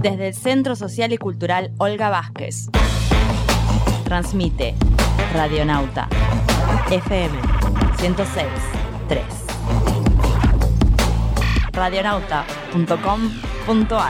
Desde el Centro Social y Cultural Olga Vázquez. Transmite Radionauta FM 106.3. Radionauta.com.ar.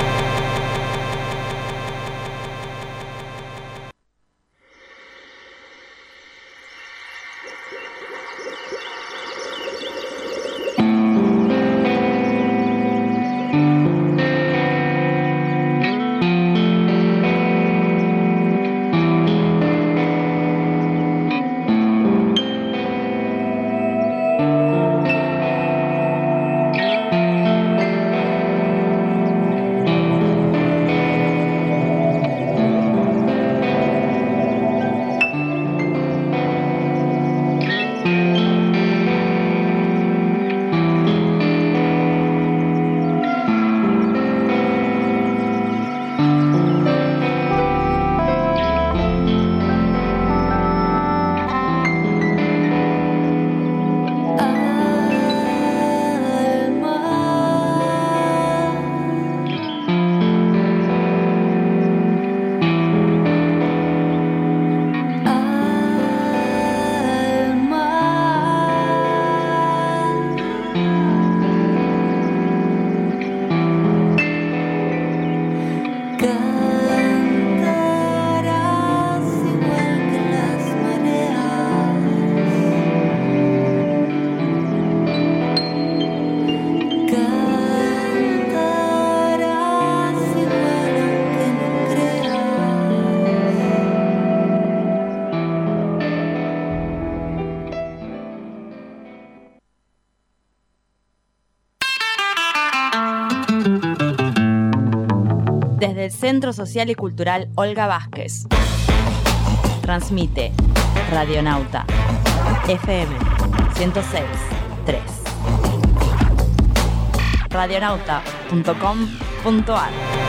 Desde el Centro Social y Cultural Olga Vázquez. Transmite Radionauta FM 106.3. Radionauta.com.ar.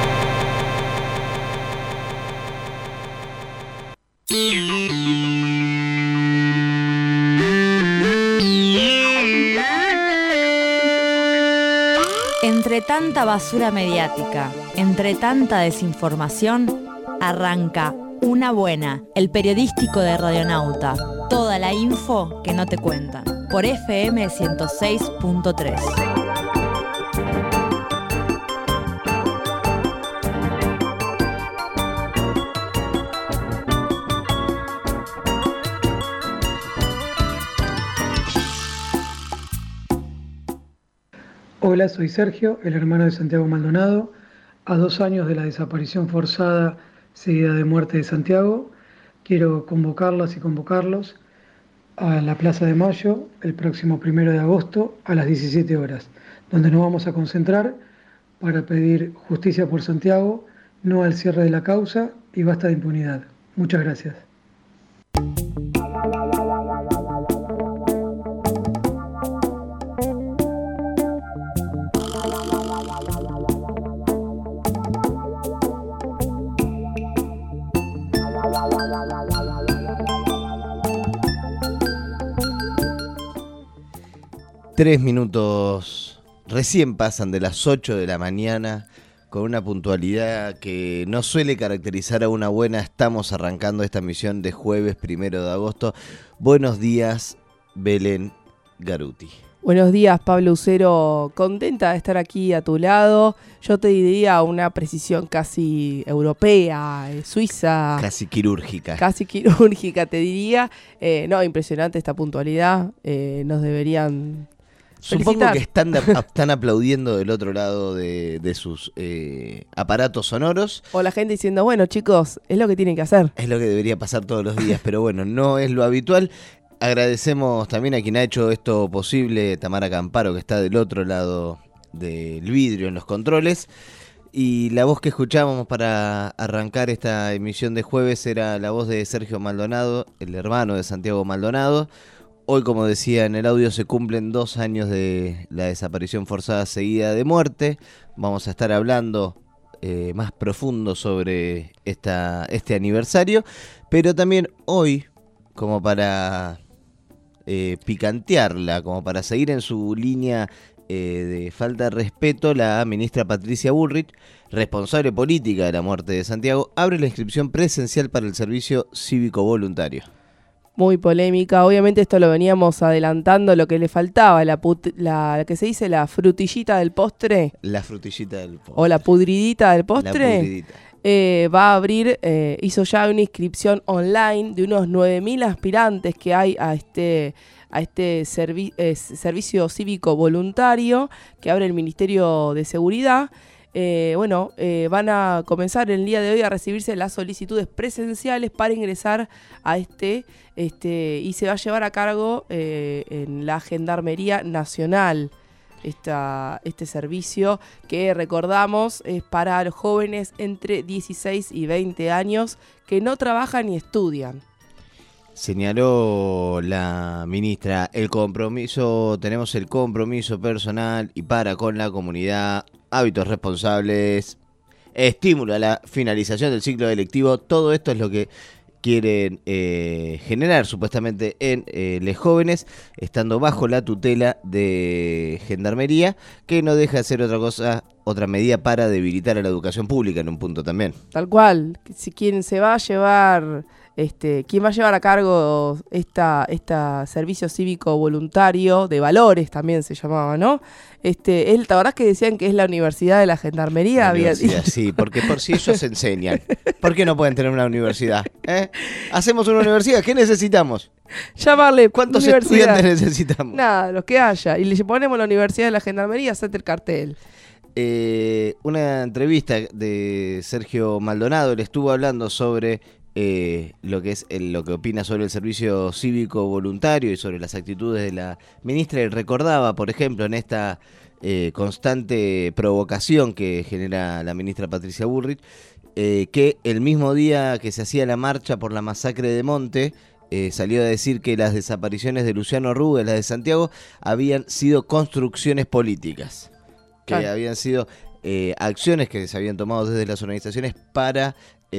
Entre tanta basura mediática, entre tanta desinformación, arranca Una Buena, el periodístico de Radionauta. Toda la info que no te cuentan. Por FM 106.3. Hola, soy Sergio, el hermano de Santiago Maldonado. A 2 años de la desaparición forzada seguida de muerte de Santiago, quiero convocarlas y convocarlos a la Plaza de Mayo el próximo 1 de agosto a las 17 horas, donde nos vamos a concentrar para pedir justicia por Santiago, no al cierre de la causa y basta de impunidad. Muchas gracias. Tres minutos recién pasan de las 8 de la mañana, con una puntualidad que no suele caracterizar a Una Buena. Estamos arrancando esta emisión de jueves 1 de agosto. Buenos días, Belén Garuti. Buenos días, Pablo Ucero. Contenta de estar aquí a tu lado. Yo te diría una precisión casi europea, suiza. Casi quirúrgica. Casi quirúrgica, te diría. No, impresionante esta puntualidad. Nos deberían... Supongo que están aplaudiendo del otro lado de sus aparatos sonoros. O la gente diciendo, bueno, chicos, es lo que tienen que hacer. Es lo que debería pasar todos los días, pero bueno, no es lo habitual. Agradecemos también a quien ha hecho esto posible, Tamara Camparo, que está del otro lado del vidrio en los controles. Y la voz que escuchábamos para arrancar esta emisión de jueves era la voz de Sergio Maldonado, el hermano de Santiago Maldonado. Hoy, como decía en el audio, se cumplen 2 años de la desaparición forzada seguida de muerte. Vamos a estar hablando más profundo sobre este aniversario, pero también hoy, como para picantearla, como para seguir en su línea de falta de respeto, la ministra Patricia Bullrich, responsable política de la muerte de Santiago, abre la inscripción presencial para el servicio cívico voluntario. Muy polémica, obviamente esto lo veníamos adelantando, lo que le faltaba, la que se dice la frutillita del postre. La frutillita del postre. O la pudridita del postre. La pudridita. Va a abrir, hizo ya una inscripción online de unos 9.000 aspirantes que hay a este servicio cívico voluntario que abre el Ministerio de Seguridad. Van a comenzar el día de hoy a recibirse las solicitudes presenciales para ingresar a y se va a llevar a cargo en la Gendarmería Nacional este servicio que, recordamos, es para los jóvenes entre 16 y 20 años que no trabajan ni estudian. Señaló la ministra, tenemos el compromiso personal y para con la comunidad, hábitos responsables, estímulo a la finalización del ciclo electivo. Todo esto es lo que quieren generar supuestamente en los jóvenes, estando bajo la tutela de Gendarmería, que no deja de ser otra medida para debilitar a la educación pública en un punto también. Tal cual, si quien se va a llevar... ¿quién va a llevar a cargo esta servicio cívico voluntario de valores también se llamaba, ¿no? La verdad es que decían que es la Universidad de la Gendarmería. Sí, porque por si ellos enseñan. ¿Por qué no pueden tener una universidad? Hacemos una universidad, ¿qué necesitamos? Llamarle ¿Cuántos universidad? estudiantes necesitamos? Nada, los que haya. Y le ponemos la Universidad de la Gendarmería, hacete el cartel. Una entrevista de Sergio Maldonado, le estuvo hablando sobre lo que opina sobre el servicio cívico voluntario y sobre las actitudes de la ministra, y recordaba, por ejemplo, en esta constante provocación que genera la ministra Patricia Bullrich, que el mismo día que se hacía la marcha por la masacre de Monte, salió a decir que las desapariciones de Luciano Rubio, las de Santiago, habían sido construcciones políticas, que habían sido acciones que se habían tomado desde las organizaciones para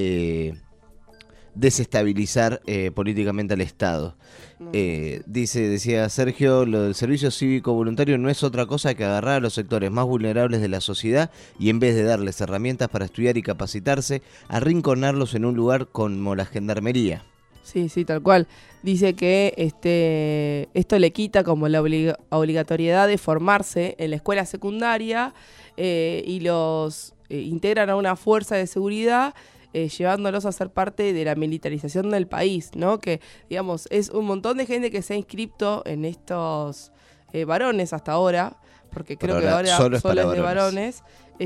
desestabilizar políticamente al Estado. Decía Sergio, lo del servicio cívico voluntario no es otra cosa que agarrar a los sectores más vulnerables de la sociedad y, en vez de darles herramientas para estudiar y capacitarse, arrinconarlos en un lugar como la Gendarmería. Sí, tal cual. Dice que esto le quita como la obligatoriedad de formarse en la escuela secundaria y los integran a una fuerza de seguridad, llevándolos a ser parte de la militarización del país, ¿no? Que, digamos, es un montón de gente que se ha inscrito en estos varones hasta ahora, porque creo que ahora solo es de varones.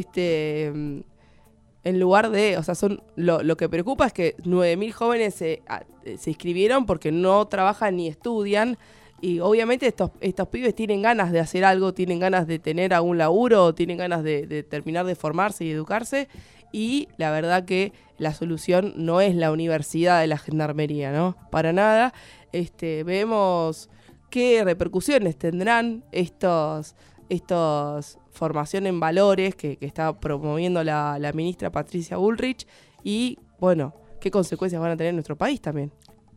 En lugar de, o sea, lo que preocupa es que 9.000 jóvenes se inscribieron porque no trabajan ni estudian, y obviamente estos pibes tienen ganas de hacer algo, tienen ganas de tener algún laburo, tienen ganas de terminar de formarse y educarse, y la verdad que la solución no es la Universidad de la Gendarmería, ¿no? Para nada. Vemos qué repercusiones tendrán estos formación en valores que está promoviendo la ministra Patricia Bullrich, y, bueno, qué consecuencias van a tener en nuestro país también.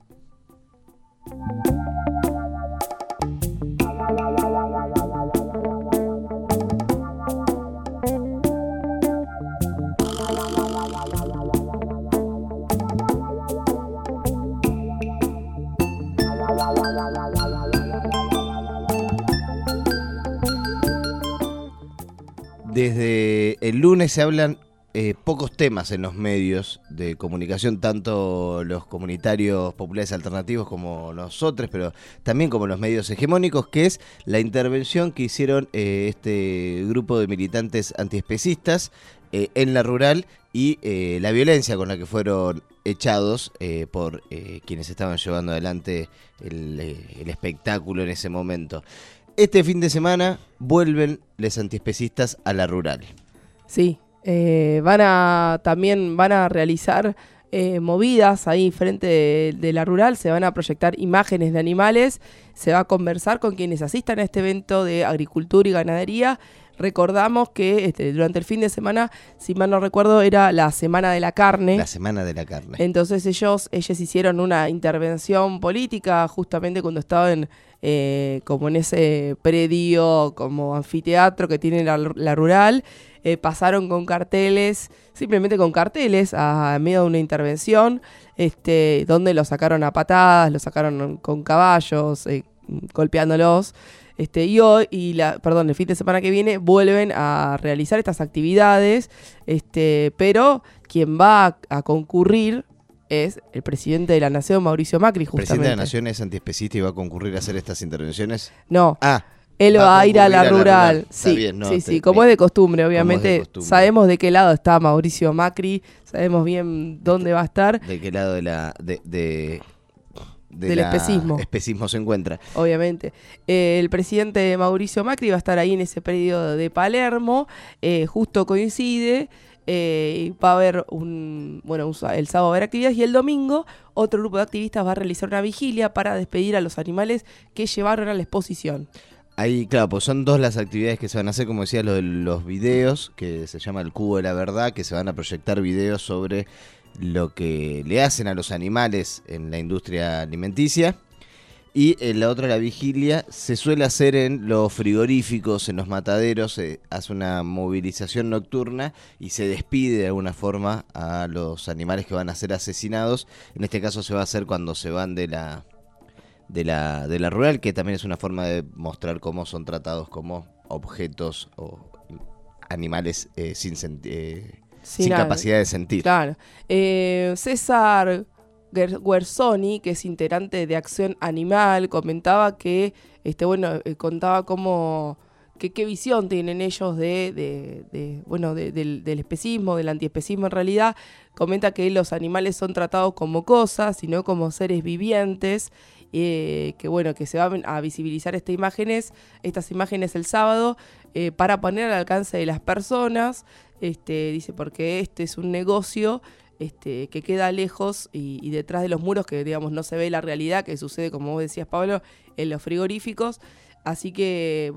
Desde el lunes se hablan pocos temas en los medios de comunicación, tanto los comunitarios populares alternativos como nosotros, pero también como los medios hegemónicos, que es la intervención que hicieron este grupo de militantes antiespecistas en la rural y la violencia con la que fueron echados por quienes estaban llevando adelante el espectáculo en ese momento. Este fin de semana vuelven los antiespecistas a la rural. Sí, también van a realizar movidas ahí frente de la rural, se van a proyectar imágenes de animales, se va a conversar con quienes asistan a este evento de agricultura y ganadería. recordamos que durante el fin de semana, si mal no recuerdo, era la Semana de la Carne. La Semana de la Carne. Entonces ellos hicieron una intervención política justamente cuando estaban como en ese predio, como anfiteatro que tiene la rural. Pasaron con carteles, simplemente con carteles, a medio de una intervención, donde lo sacaron a patadas, lo sacaron con caballos, golpeándolos. Y hoy, el fin de semana que viene, vuelven a realizar estas actividades, pero quien va a concurrir es el presidente de la Nación, Mauricio Macri, justamente. ¿El presidente de la Nación es antiespecista y va a concurrir a hacer estas intervenciones? No. Él va a ir a la rural. Sí, bien, ¿no? sí, como es de costumbre, obviamente. Sabemos de qué lado está Mauricio Macri, sabemos bien dónde va a estar. ¿De qué lado del especismo se encuentra? Obviamente. El presidente Mauricio Macri va a estar ahí en ese predio de Palermo, justo coincide. Va a haber el sábado va a haber actividades y el domingo otro grupo de activistas va a realizar una vigilia para despedir a los animales que llevaron a la exposición. Ahí, claro, pues son dos las actividades que se van a hacer, como decía, lo de los videos, que se llama el Cubo de la Verdad, que se van a proyectar videos sobre lo que le hacen a los animales en la industria alimenticia. Y la otra, la vigilia, se suele hacer en los frigoríficos, en los mataderos, se hace una movilización nocturna y se despide de alguna forma a los animales que van a ser asesinados. En este caso se va a hacer cuando se van de la rural, que también es una forma de mostrar cómo son tratados como objetos o animales sin capacidad de sentir. Claro. César Guerzoni, que es integrante de Acción Animal, comentaba que, contaba cómo, qué visión tienen ellos del especismo, del antiespecismo en realidad. Comenta que los animales son tratados como cosas y no como seres vivientes. Que se van a visibilizar estas imágenes el sábado para poner al alcance de las personas, dice, porque este es un negocio que queda lejos y detrás de los muros, que digamos no se ve la realidad que sucede, como vos decías, Pablo, en los frigoríficos. Así que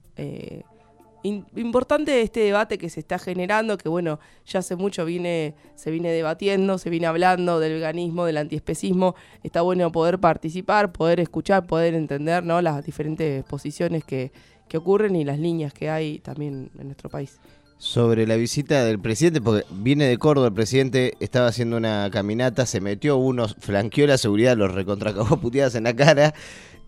importante este debate que se está generando, que ya hace mucho se viene debatiendo, se viene hablando del veganismo, del antiespecismo. Está bueno poder participar, poder escuchar, poder entender, ¿no?, las diferentes posiciones que ocurren y las líneas que hay también en nuestro país. Sobre la visita del presidente, porque viene de Córdoba, el presidente estaba haciendo una caminata, se metió flanqueó la seguridad, los recontracagó puteadas en la cara.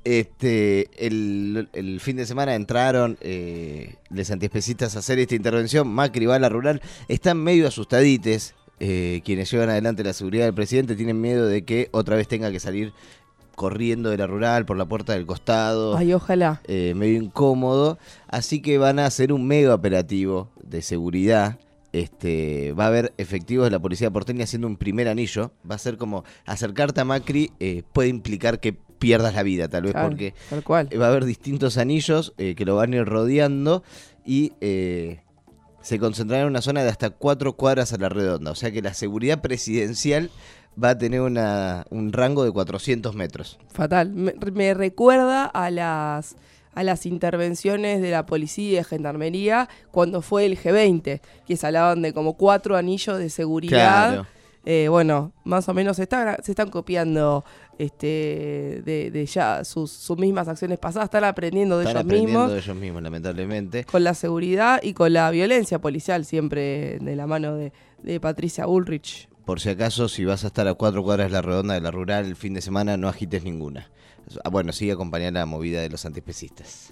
El fin de semana entraron los antiespecistas a hacer esta intervención. Macri va a la rural, están medio asustadites quienes llevan adelante la seguridad del presidente, tienen miedo de que otra vez tenga que salir corriendo de la rural por la puerta del costado. Ay, ojalá. Medio incómodo, así que van a hacer un mega operativo de seguridad. Va a haber efectivos de la policía porteña haciendo un primer anillo. Va a ser como acercarte a Macri puede implicar que pierdas la vida, tal vez, claro, porque tal cual. Va a haber distintos anillos que lo van a ir rodeando y se concentrarán en una zona de hasta 4 cuadras a la redonda. O sea que la seguridad presidencial va a tener un rango de 400 metros. Fatal. Me recuerda a las intervenciones de la policía y de gendarmería cuando fue el G20, que se hablaban de como 4 anillos de seguridad. Claro. Más o menos se están copiando de ya sus mismas acciones pasadas, están aprendiendo de ellos mismos, lamentablemente. Con la seguridad y con la violencia policial, siempre de la mano de Patricia Bullrich. Por si acaso, si vas a estar a 4 cuadras de la redonda de la rural el fin de semana, no agites ninguna. Sigue acompañando la movida de los antiespecistas.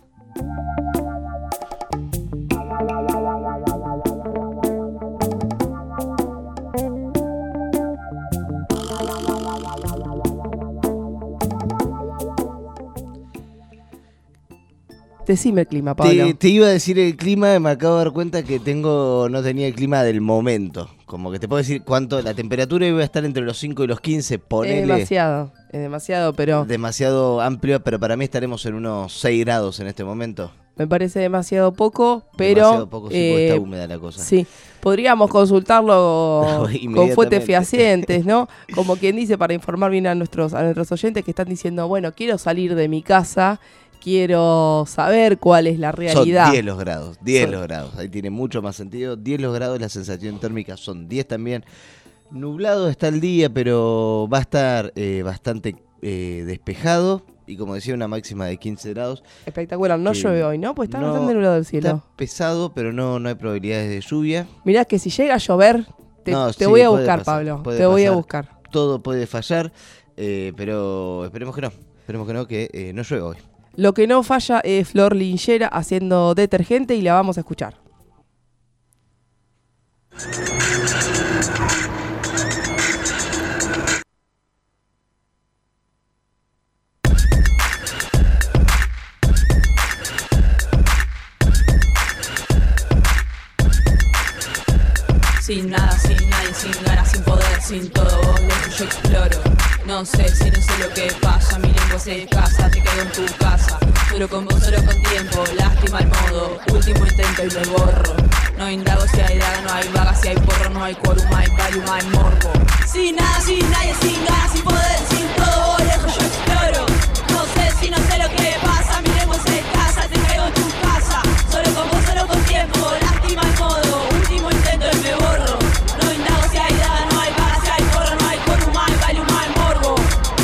Decime el clima, Pablo. Te iba a decir el clima, me acabo de dar cuenta que no tenía el clima del momento. Como que te puedo decir cuánto, la temperatura iba a estar entre los 5 y los 15, ponele. Es demasiado, pero... Demasiado amplio, pero para mí estaremos en unos 6 grados en este momento. Me parece demasiado poco, pero... Demasiado poco, sí, porque está húmeda la cosa. Sí, podríamos consultarlo con fuentes fehacientes, ¿no? Como quien dice, para informar bien a nuestros oyentes que están diciendo, quiero salir de mi casa quiero saber cuál es la realidad. Son 10 los grados, 10 Son- los grados. Ahí tiene mucho más sentido. 10 los grados, la sensación térmica son 10 también. Nublado está el día, pero va a estar bastante despejado. Y como decía, una máxima de 15 grados. Espectacular, no que llueve hoy, ¿no? Pues está no- bastante nublado el cielo. Está pesado, pero no hay probabilidades de lluvia. Mirá que si llega a llover, te No, te sí, voy a puede buscar, pasar, Pablo. puede Te voy a pasar. buscar. Todo puede fallar, pero esperemos que no. Esperemos que no, que no llueva hoy. Lo que no falla es Flor Linchera haciendo detergente y la vamos a escuchar. Sin nada, sin nadie, sin ganas, sin poder, sin todo vos, lejos yo exploro. No sé si no sé lo que pasa, mi lengua se escasa, te quedo en tu casa. Solo con vos, solo con tiempo, lástima el modo, último intento y me borro. No indago si hay daga, no hay vaga, si hay porro, no hay quórum, hay valium, hay morbo. Sin nada, sin nadie, sin ganas, sin poder, sin todo vos, lejos yo exploro. No sé si no sé lo que pasa, mi lengua se escasa, te quedo en tu casa. Solo con vos, solo con tiempo, lástima el modo, último intento y me borro. No indago si hay daga, no hay vaga, si hay porro, no hay quórum, hay valium, hay morbo.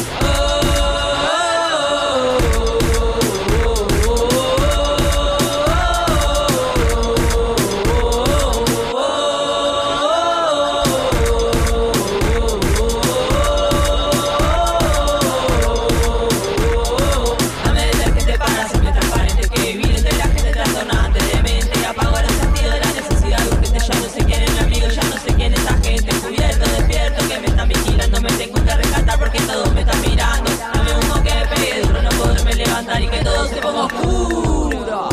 Dame detergente para hacerme transparente, que vive entre la gente trastornante de mente. Apago el sentido de la necesidad urgente. Ya no sé quién es mi amigo, ya no sé quién es esa gente. Cubierto, despierto, que me están vigilando. Me tengo que rescatar porque todos me están mirando. Dame humo que me pegue duro, no poderme levantar y que todo se ponga oscuro.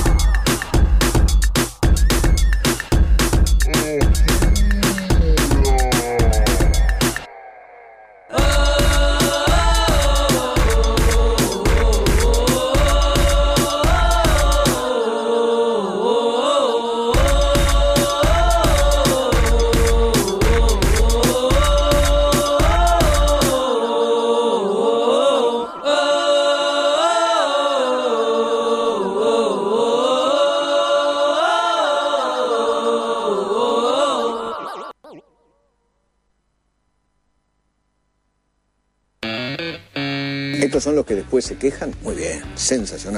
¿Estos son los que después se quejan? Muy bien, sensacional.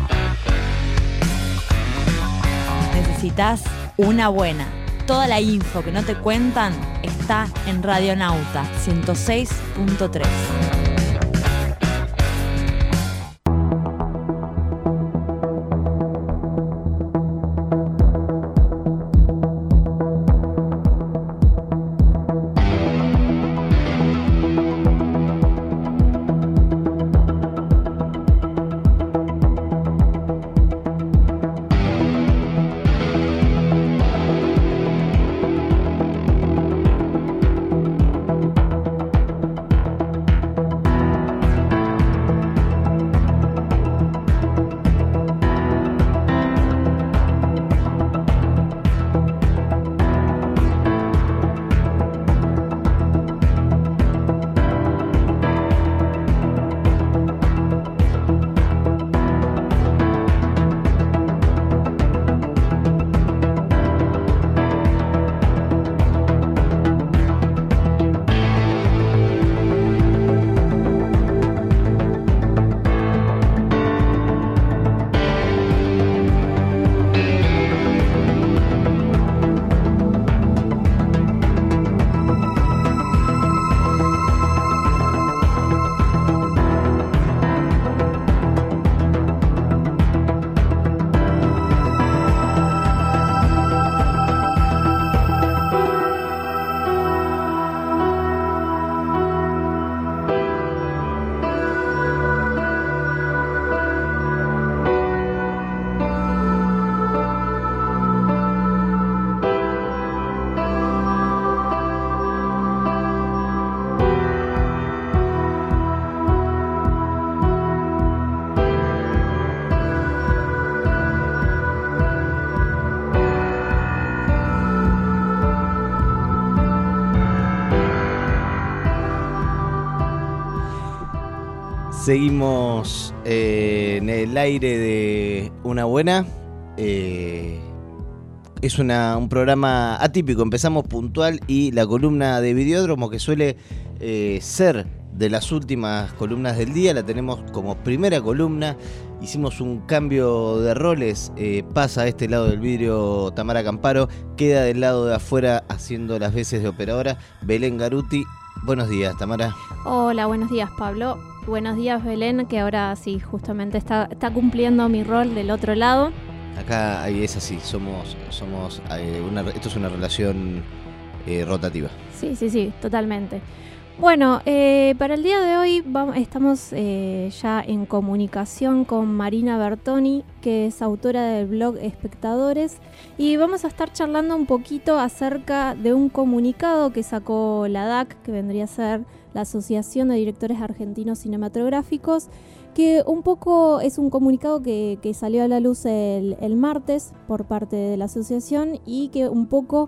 Necesitas una buena. Toda la info que no te cuentan está en Radionauta 106.3. Seguimos en el aire de Una Buena. Es un programa atípico. Empezamos puntual y la columna de Videódromo, que suele ser de las últimas columnas del día, la tenemos como primera columna. Hicimos un cambio de roles. Pasa a este lado del vidrio Tamara Camparo, queda del lado de afuera haciendo las veces de operadora Belén Garuti. Buenos días, Tamara. Hola, buenos días, Pablo. Buenos días, Belén, que ahora sí, justamente está cumpliendo mi rol del otro lado. Acá es así, somos esto es una relación rotativa. Sí, totalmente. Bueno, para el día de hoy estamos ya en comunicación con Marina Bertoni, que es autora del blog Espectadores, y vamos a estar charlando un poquito acerca de un comunicado que sacó la DAC, que vendría a ser la Asociación de Directores Argentinos Cinematográficos, que un poco es un comunicado que salió a la luz el martes por parte de la asociación y que un poco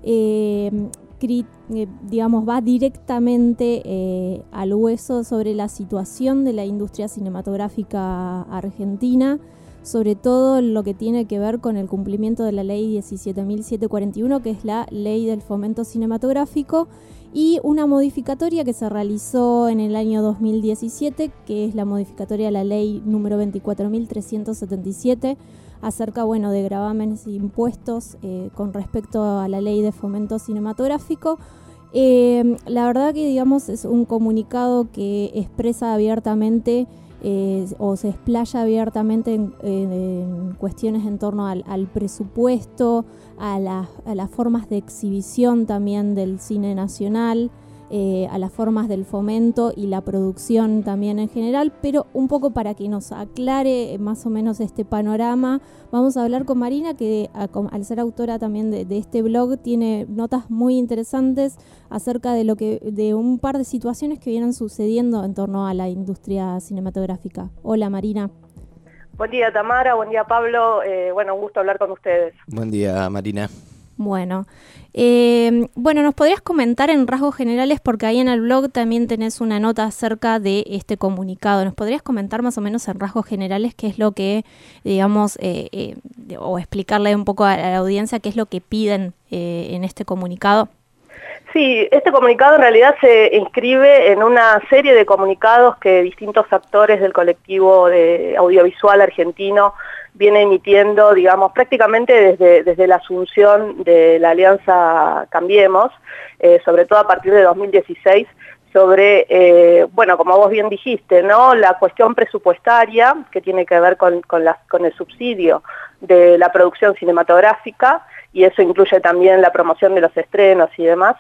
va directamente al hueso sobre la situación de la industria cinematográfica argentina, sobre todo lo que tiene que ver con el cumplimiento de la ley 17.741, que es la ley del fomento cinematográfico, y una modificatoria que se realizó en el año 2017, que es la modificatoria de la ley número 24.377, acerca de gravámenes e impuestos con respecto a la ley de fomento cinematográfico. La verdad que es un comunicado que expresa abiertamente o se explaya abiertamente en cuestiones en torno al presupuesto, a las formas de exhibición también del cine nacional, a las formas del fomento y la producción también en general, pero un poco para que nos aclare más o menos este panorama, vamos a hablar con Marina, que al ser autora también de este blog, tiene notas muy interesantes acerca de un par de situaciones que vienen sucediendo en torno a la industria cinematográfica. Hola, Marina. Buen día, Tamara, buen día, Pablo, un gusto hablar con ustedes. Buen día, Marina. Bueno, ¿nos podrías comentar en rasgos generales, porque ahí en el blog también tenés una nota acerca de este comunicado? ¿Nos podrías comentar más o menos en rasgos generales qué es lo que, o explicarle un poco a la audiencia qué es lo que piden en este comunicado? Sí, este comunicado en realidad se inscribe en una serie de comunicados que distintos actores del colectivo de audiovisual argentino viene emitiendo, prácticamente desde la asunción de la Alianza Cambiemos, sobre todo a partir de 2016, sobre, como vos bien dijiste, ¿no?, la cuestión presupuestaria que tiene que ver con el subsidio de la producción cinematográfica, y eso incluye también la promoción de los estrenos y demás,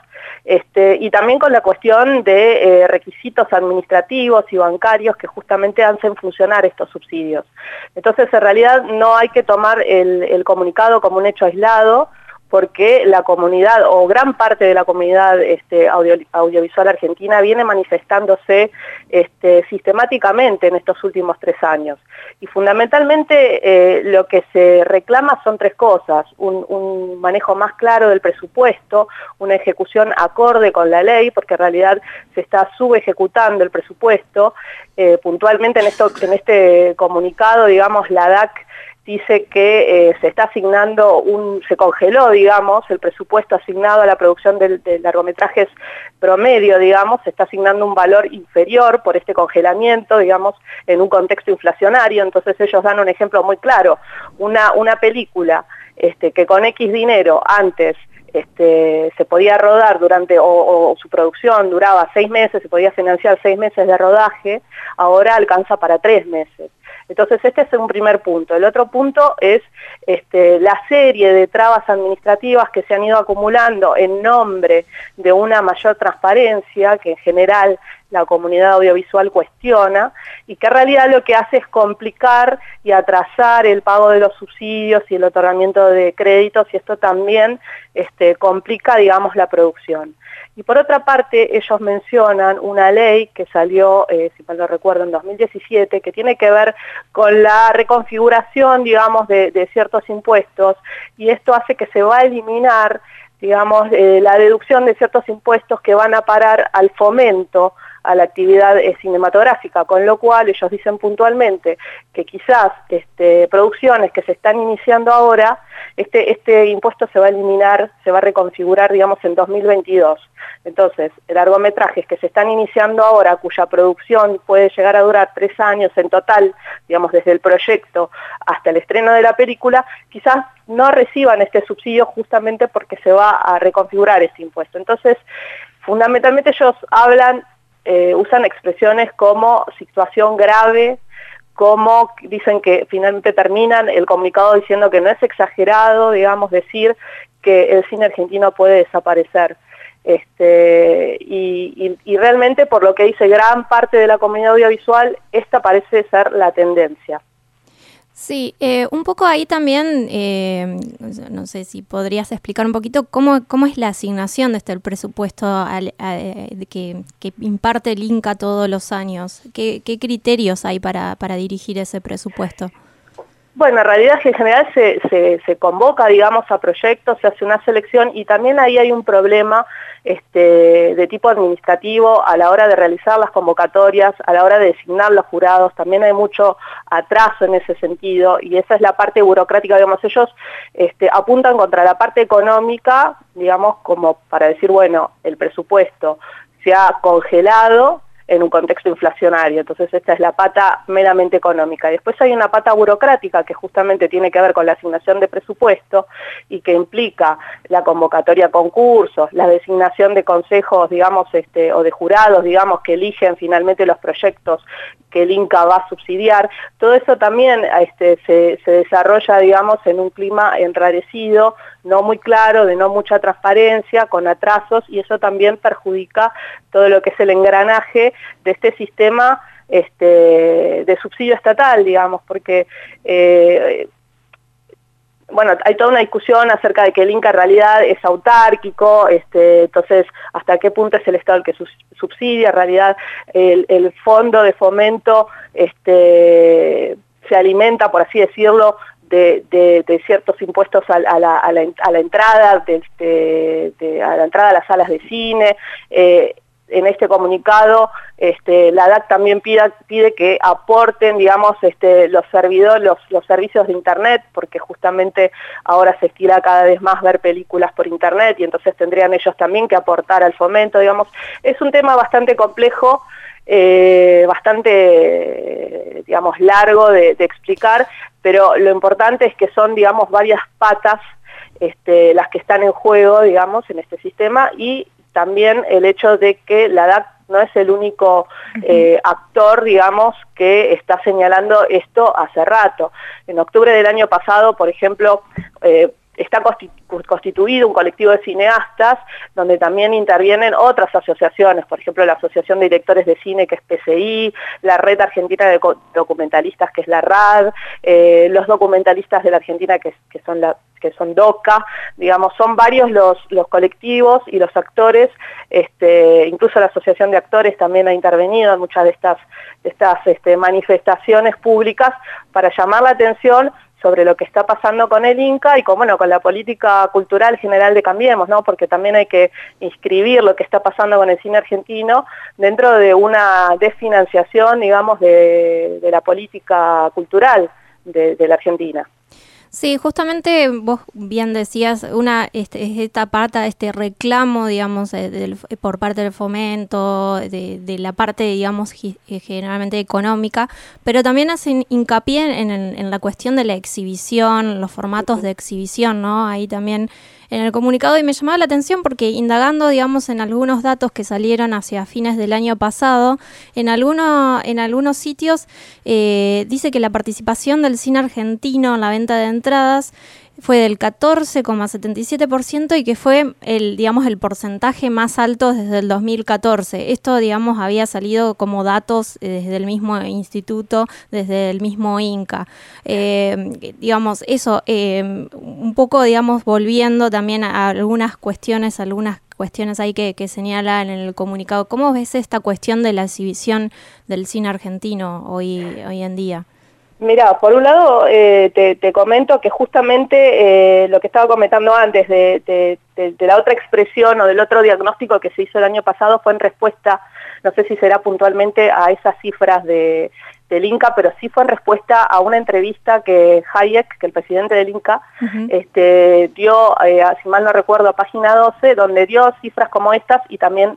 y también con la cuestión de requisitos administrativos y bancarios que justamente hacen funcionar estos subsidios. Entonces, en realidad no hay que tomar el comunicado como un hecho aislado, porque la comunidad, o gran parte de la comunidad audiovisual argentina, viene manifestándose sistemáticamente en estos últimos 3 años. Y fundamentalmente lo que se reclama son 3 cosas: un manejo más claro del presupuesto, una ejecución acorde con la ley, porque en realidad se está subejecutando el presupuesto. Puntualmente en este comunicado, la DAC dice que se está asignando se congeló, el presupuesto asignado a la producción de largometrajes promedio, se está asignando un valor inferior por este congelamiento, en un contexto inflacionario. Entonces ellos dan un ejemplo muy claro: una película que con X dinero antes se podía rodar o su producción duraba 6 meses, se podía financiar 6 meses de rodaje, ahora alcanza para 3 meses. Entonces este es un primer punto. El otro punto es la serie de trabas administrativas que se han ido acumulando en nombre de una mayor transparencia, que en general la comunidad audiovisual cuestiona, y que en realidad lo que hace es complicar y atrasar el pago de los subsidios y el otorgamiento de créditos, y esto también complica, la producción. Y por otra parte, ellos mencionan una ley que salió, si mal no recuerdo, en 2017, que tiene que ver con la reconfiguración, de ciertos impuestos, y esto hace que se va a eliminar, la deducción de ciertos impuestos que van a parar al fomento a la actividad cinematográfica, con lo cual ellos dicen puntualmente que quizás producciones que se están iniciando ahora, este impuesto se va a eliminar, se va a reconfigurar, digamos, en 2022. Entonces, largometrajes que se están iniciando ahora, cuya producción puede llegar a durar 3 años en total, digamos, desde el proyecto hasta el estreno de la película, quizás no reciban este subsidio justamente porque se va a reconfigurar ese impuesto. Entonces, fundamentalmente ellos usan expresiones como situación grave, como dicen que finalmente terminan el comunicado diciendo que no es exagerado, digamos, decir que el cine argentino puede desaparecer. Y realmente, por lo que dice gran parte de la comunidad audiovisual, esta parece ser la tendencia. Sí, un poco ahí también, no sé si podrías explicar un poquito cómo es la asignación de el presupuesto que imparte el INCA todos los años. ¿Qué criterios hay para dirigir ese presupuesto? Bueno, en realidad en general se convoca, digamos, a proyectos, se hace una selección y también ahí hay un problema de tipo administrativo a la hora de realizar las convocatorias, a la hora de designar los jurados, también hay mucho atraso en ese sentido y esa es la parte burocrática, digamos, ellos apuntan contra la parte económica, digamos, como para decir, bueno, el presupuesto se ha congelado en un contexto inflacionario. Entonces esta es la pata meramente económica. Y después hay una pata burocrática que justamente tiene que ver con la asignación de presupuesto y que implica la convocatoria a concursos, la designación de consejos, digamos, o de jurados, digamos, que eligen finalmente los proyectos que el INCA va a subsidiar. Todo eso también se desarrolla, digamos, en un clima enrarecido, no muy claro, de no mucha transparencia, con atrasos, y eso también perjudica todo lo que es el engranaje de este sistema de subsidio estatal, digamos, porque bueno, hay toda una discusión acerca de que el INCA en realidad es autárquico, entonces hasta qué punto es el Estado el que subsidia. En realidad el fondo de fomento se alimenta, por así decirlo, de ciertos impuestos a la entrada, a la entrada a las salas de cine. En este comunicado, la ADAC también pide que aporten, digamos, los servicios de Internet, porque justamente ahora se estila cada vez más ver películas por Internet y entonces tendrían ellos también que aportar al fomento, digamos. Es un tema bastante complejo, bastante, digamos, largo de explicar, pero lo importante es que son, digamos, varias patas las que están en juego, digamos, en este sistema, y también el hecho de que la ADAC no es el único actor, digamos, que está señalando esto hace rato. En octubre del año pasado, por ejemplo, está constituido un colectivo de cineastas donde también intervienen otras asociaciones, por ejemplo la Asociación de Directores de Cine, que es PCI, la Red Argentina de Documentalistas, que es la RAD, los documentalistas de la Argentina, que son DOCA, digamos, son varios los colectivos y los actores, incluso la Asociación de Actores también ha intervenido en muchas de estas manifestaciones públicas para llamar la atención sobre lo que está pasando con el INCA y con la política cultural general de Cambiemos, ¿no? Porque también hay que inscribir lo que está pasando con el cine argentino dentro de una desfinanciación, digamos, de la política cultural de la Argentina. Sí, justamente vos bien decías, esta parte, este reclamo, digamos, por parte del fomento, de la parte, digamos, generalmente económica, pero también hacen hincapié en la cuestión de la exhibición, los formatos de exhibición, ¿no? Ahí también en el comunicado, y me llamaba la atención porque indagando, digamos, en algunos datos que salieron hacia fines del año pasado, en algunos sitios dice que la participación del cine argentino en la venta de entradas fue del 14,77% y que fue el porcentaje más alto desde el 2014. Esto, digamos, había salido como datos desde el mismo instituto, desde el mismo INCA. Digamos, eso, un poco, digamos, volviendo también a algunas cuestiones ahí que señalan en el comunicado. ¿Cómo ves esta cuestión de la exhibición del cine argentino hoy en día? Mira, por un lado te comento que justamente lo que estaba comentando antes de la otra expresión o del otro diagnóstico que se hizo el año pasado fue en respuesta no sé si será puntualmente a esas cifras del Inca, pero sí fue en respuesta a una entrevista que Hayek, que el presidente del Inca, dio, si mal no recuerdo, a Página 12, donde dio cifras como estas y también,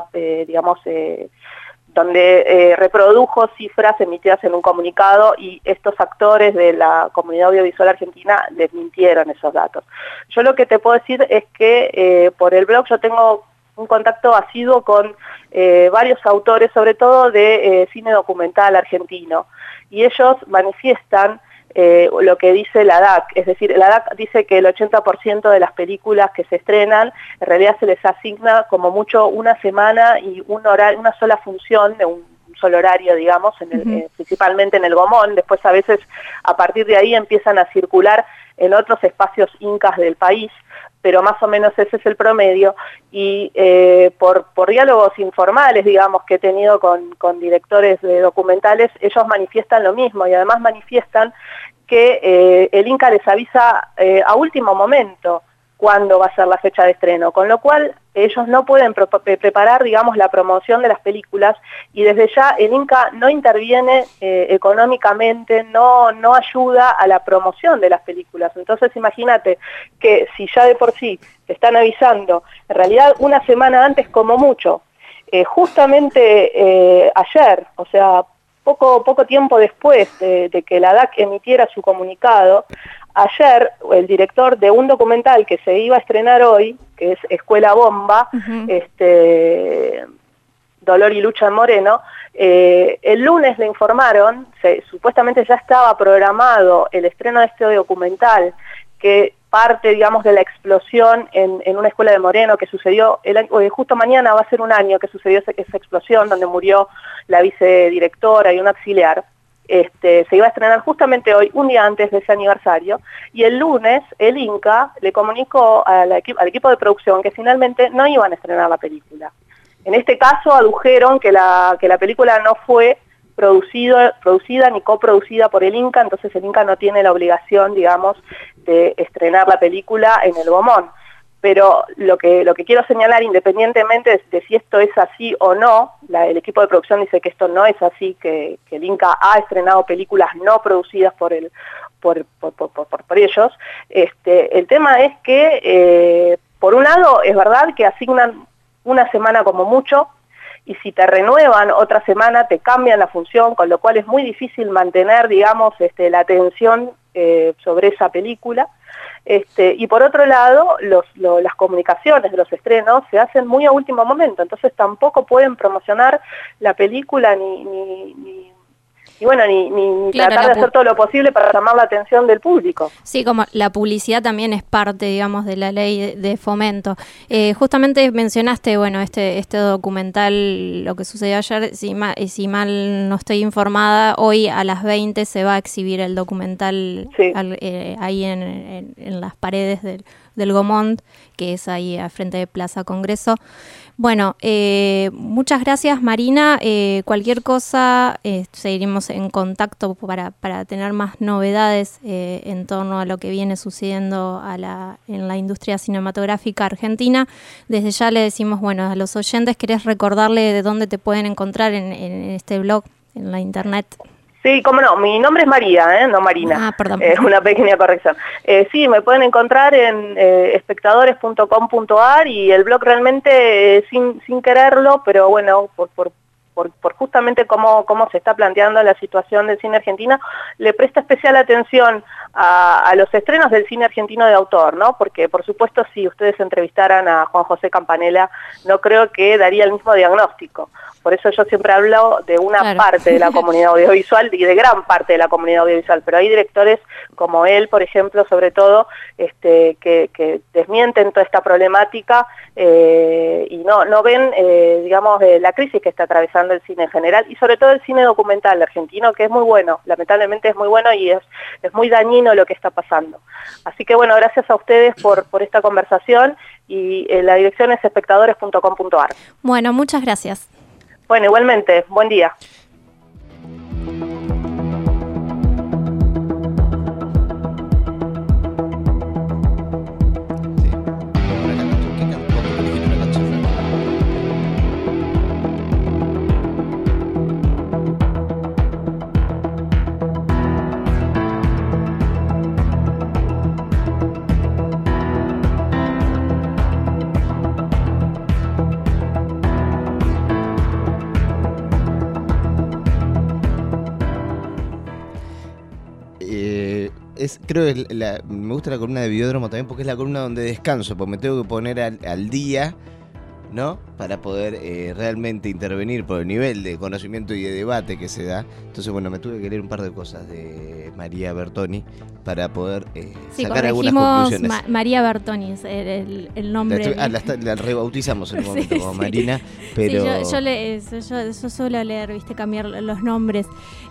donde reprodujo cifras emitidas en un comunicado, y estos actores de la comunidad audiovisual argentina desmintieron esos datos. Yo lo que te puedo decir es que por el blog yo tengo un contacto asiduo con varios autores, sobre todo de cine documental argentino, y ellos manifiestan lo que dice la ADAC, es decir, la ADAC dice que el 80% de las películas que se estrenan, en realidad se les asigna como mucho una semana y una sola función de un solo horario, digamos, principalmente en el Gomón. Después a veces a partir de ahí empiezan a circular en otros espacios incas del país, pero más o menos ese es el promedio, y por diálogos informales, digamos, que he tenido con directores de documentales, ellos manifiestan lo mismo, y además manifiestan que el Inca les avisa a último momento cuándo va a ser la fecha de estreno, con lo cual ellos no pueden preparar, digamos, la promoción de las películas, y desde ya el Inca no interviene económicamente, no ayuda a la promoción de las películas. Entonces imagínate que si ya de por sí te están avisando, en realidad una semana antes como mucho, justamente ayer, o sea, poco tiempo después de que la ADAC emitiera su comunicado, ayer el director de un documental que se iba a estrenar hoy, que es Escuela Bomba, Dolor y Lucha en Moreno, el lunes le informaron, supuestamente ya estaba programado el estreno de este documental, que parte, digamos, de la explosión en una escuela de Moreno que sucedió, justo mañana va a ser un año que sucedió esa explosión donde murió la vicedirectora y un auxiliar. Se iba a estrenar justamente hoy, un día antes de ese aniversario, y el lunes el Inca le comunicó al equipo de producción que finalmente no iban a estrenar la película. En este caso adujeron que la película no fue producida ni coproducida por el Inca, entonces el Inca no tiene la obligación, digamos, de estrenar la película en el Gomón. Pero lo que quiero señalar, independientemente de si esto es así o no, el equipo de producción dice que esto no es así, que el Inca ha estrenado películas no producidas por ellos. El tema es que, por un lado, es verdad que asignan una semana como mucho, y si te renuevan otra semana te cambian la función, con lo cual es muy difícil mantener, digamos, la atención sobre esa película. Y por otro lado, las comunicaciones de los estrenos se hacen muy a último momento, entonces tampoco pueden promocionar la película ni Claro, tratar de hacer todo lo posible para llamar la atención del público. Sí, como la publicidad también es parte, digamos, de la ley de fomento. Justamente mencionaste, bueno, este documental, lo que sucedió ayer, si mal no estoy informada, hoy a las 20 se va a exhibir el documental, sí, ahí en las paredes del Gomont, que es ahí al frente de Plaza Congreso. Bueno, muchas gracias, Marina. Cualquier cosa, seguiremos en contacto para tener más novedades en torno a lo que viene sucediendo en la industria cinematográfica argentina. Desde ya le decimos, bueno, a los oyentes, ¿querés recordarle de dónde te pueden encontrar en este blog, en la internet? Sí, cómo no, mi nombre es María, no Marina. Ah, perdón. Una pequeña corrección. Sí, me pueden encontrar en espectadores.com.ar, y el blog realmente sin quererlo, pero bueno, por justamente cómo se está planteando la situación del cine argentino, le presta especial atención a los estrenos del cine argentino de autor, ¿no? Porque, por supuesto, si ustedes entrevistaran a Juan José Campanella, no creo que daría el mismo diagnóstico. Por eso yo siempre hablo de una parte de la comunidad audiovisual y de gran parte de la comunidad audiovisual, pero hay directores como él, por ejemplo, sobre todo, que desmienten toda esta problemática y no ven, digamos, la crisis que está atravesando el cine en general, y sobre todo el cine documental argentino, que es muy bueno, lamentablemente es muy bueno, y es muy dañino lo que está pasando. Así que bueno, gracias a ustedes por esta conversación, y la dirección es espectadores.com.ar. Bueno, muchas gracias. Bueno, igualmente, buen día. creo que me gusta la columna de Videódromo también porque es la columna donde descanso, porque me tengo que poner al día, ¿no? Para poder realmente intervenir por el nivel de conocimiento y de debate que se da. Entonces, bueno, me tuve que leer un par de cosas de María Bertoni para poder sacar algunas conclusiones. María Bertoni es el nombre. La rebautizamos en un momento como Marina, pero... Sí, yo suelo leer, cambiar los nombres.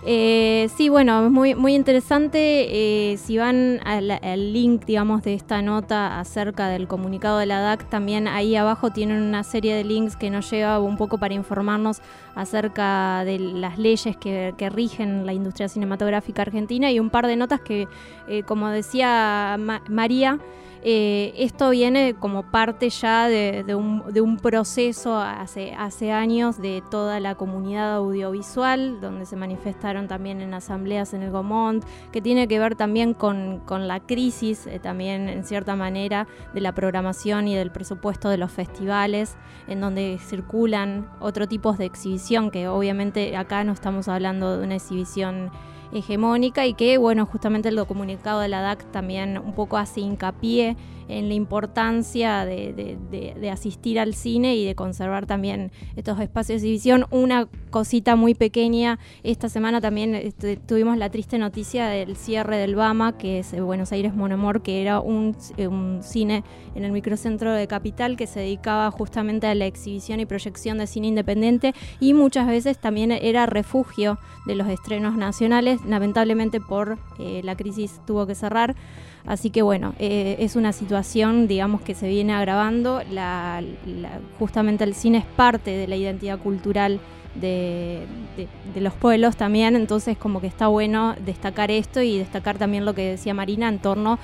Sí, bueno, muy, muy interesante. Si van al link, digamos, de esta nota acerca del comunicado de la DAC, también ahí abajo tienen una serie de links que nos lleva un poco para informarnos acerca de las leyes que rigen la industria cinematográfica argentina y un par de notas que, como decía María, esto viene como parte ya de un proceso hace años de toda la comunidad audiovisual, donde se manifestaron también en asambleas en el Gomont, que tiene que ver también con la crisis, también en cierta manera, de la programación y del presupuesto de los festivales, en donde circulan otro tipo de exhibición, que obviamente acá no estamos hablando de una exhibición hegemónica y que, bueno, justamente el comunicado de la DAC también un poco hace hincapié en la importancia de asistir al cine y de conservar también estos espacios de exhibición. Una cosita muy pequeña, esta semana también tuvimos la triste noticia del cierre del BAMA, que es Buenos Aires Monomor, que era un cine en el microcentro de Capital que se dedicaba justamente a la exhibición y proyección de cine independiente y muchas veces también era refugio de los estrenos nacionales. Lamentablemente por la crisis tuvo que cerrar. Así que bueno, es una situación, digamos, que se viene agravando. Justamente el cine es parte de la identidad cultural de los pueblos también, entonces como que está bueno destacar esto y destacar también lo que decía Marina en torno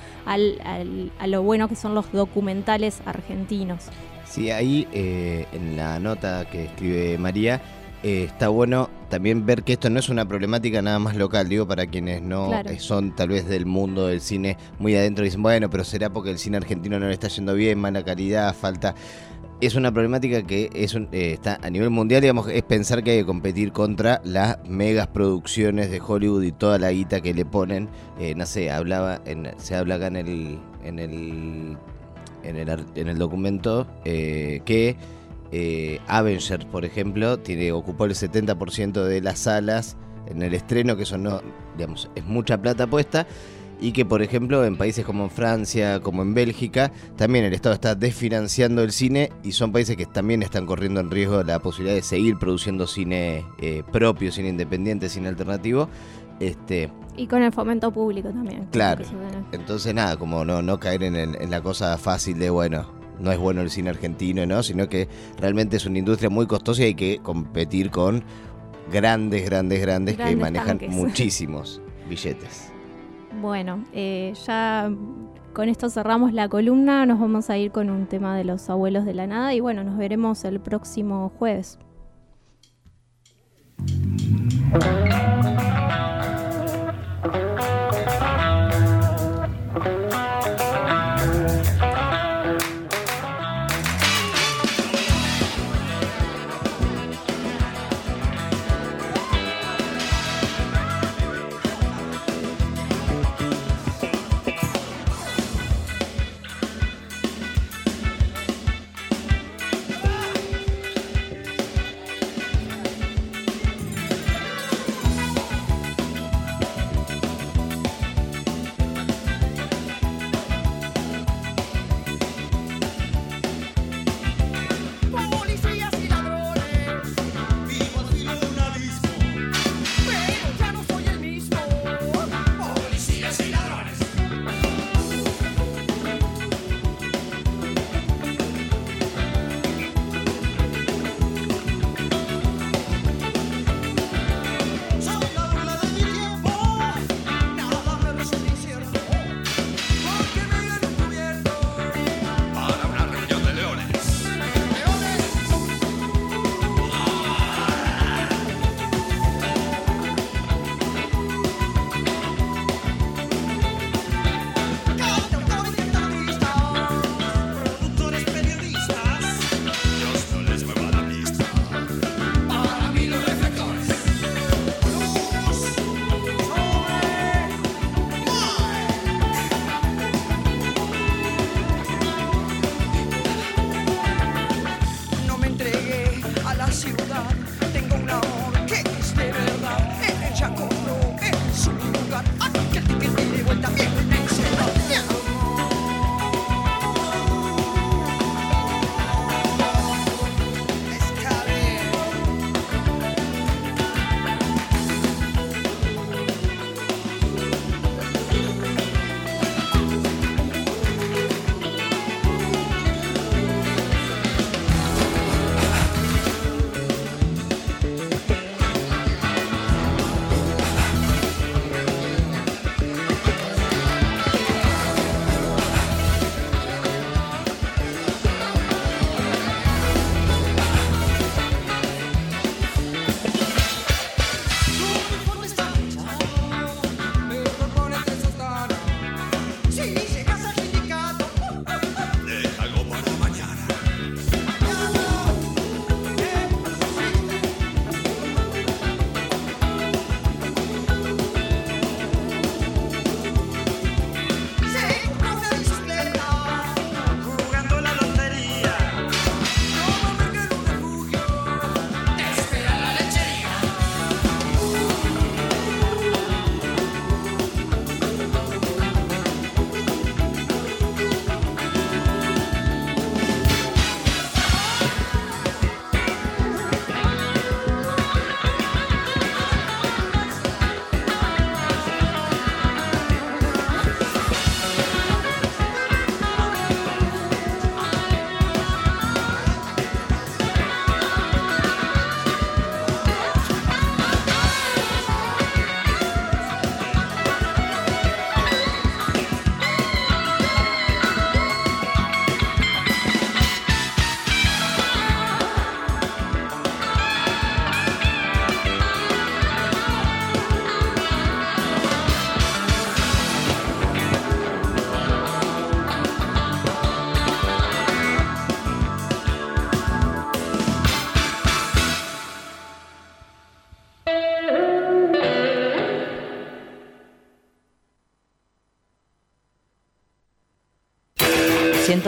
a lo bueno que son los documentales argentinos. Sí, ahí en la nota que escribe María, está bueno también ver que esto no es una problemática nada más local, digo, para quienes no son tal vez del mundo del cine muy adentro, dicen, bueno, pero será porque el cine argentino no le está yendo bien, mala calidad, falta... Es una problemática que está a nivel mundial, digamos, es pensar que hay que competir contra las megas producciones de Hollywood y toda la guita que le ponen. No sé, se habla acá en el documento que Avengers, por ejemplo, ocupó el 70% de las salas en el estreno, que eso no, digamos, es mucha plata puesta. Y que, por ejemplo, en países como en Francia, como en Bélgica, también el Estado está desfinanciando el cine y son países que también están corriendo en riesgo la posibilidad de seguir produciendo cine propio, cine independiente, cine alternativo. Y con el fomento público también. Claro. Entonces, nada, como no caer en la cosa fácil de, bueno, no es bueno el cine argentino, ¿no? Sino que realmente es una industria muy costosa y hay que competir con grandes que manejan tanques. Muchísimos billetes. Bueno, ya con esto cerramos la columna, nos vamos a ir con un tema de los abuelos de la nada y bueno, nos veremos el próximo jueves.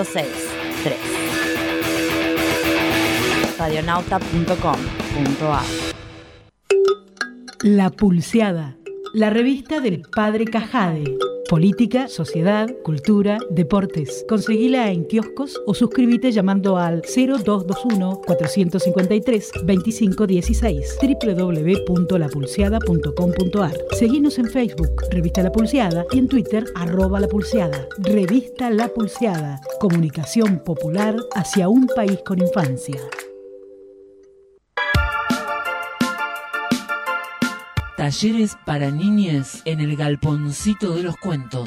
106.3. Radionauta.com.ar. La Pulseada, la revista del Padre Cajade. Política, sociedad, cultura, deportes. Conseguila en kioscos o suscríbete llamando al 0221-453-2516 www.lapulseada.com.ar. Seguinos en Facebook, Revista La Pulseada, y en Twitter, @lapulseada. Revista La Pulseada. Comunicación popular hacia un país con infancia. Talleres para niñes en el Galponcito de los Cuentos.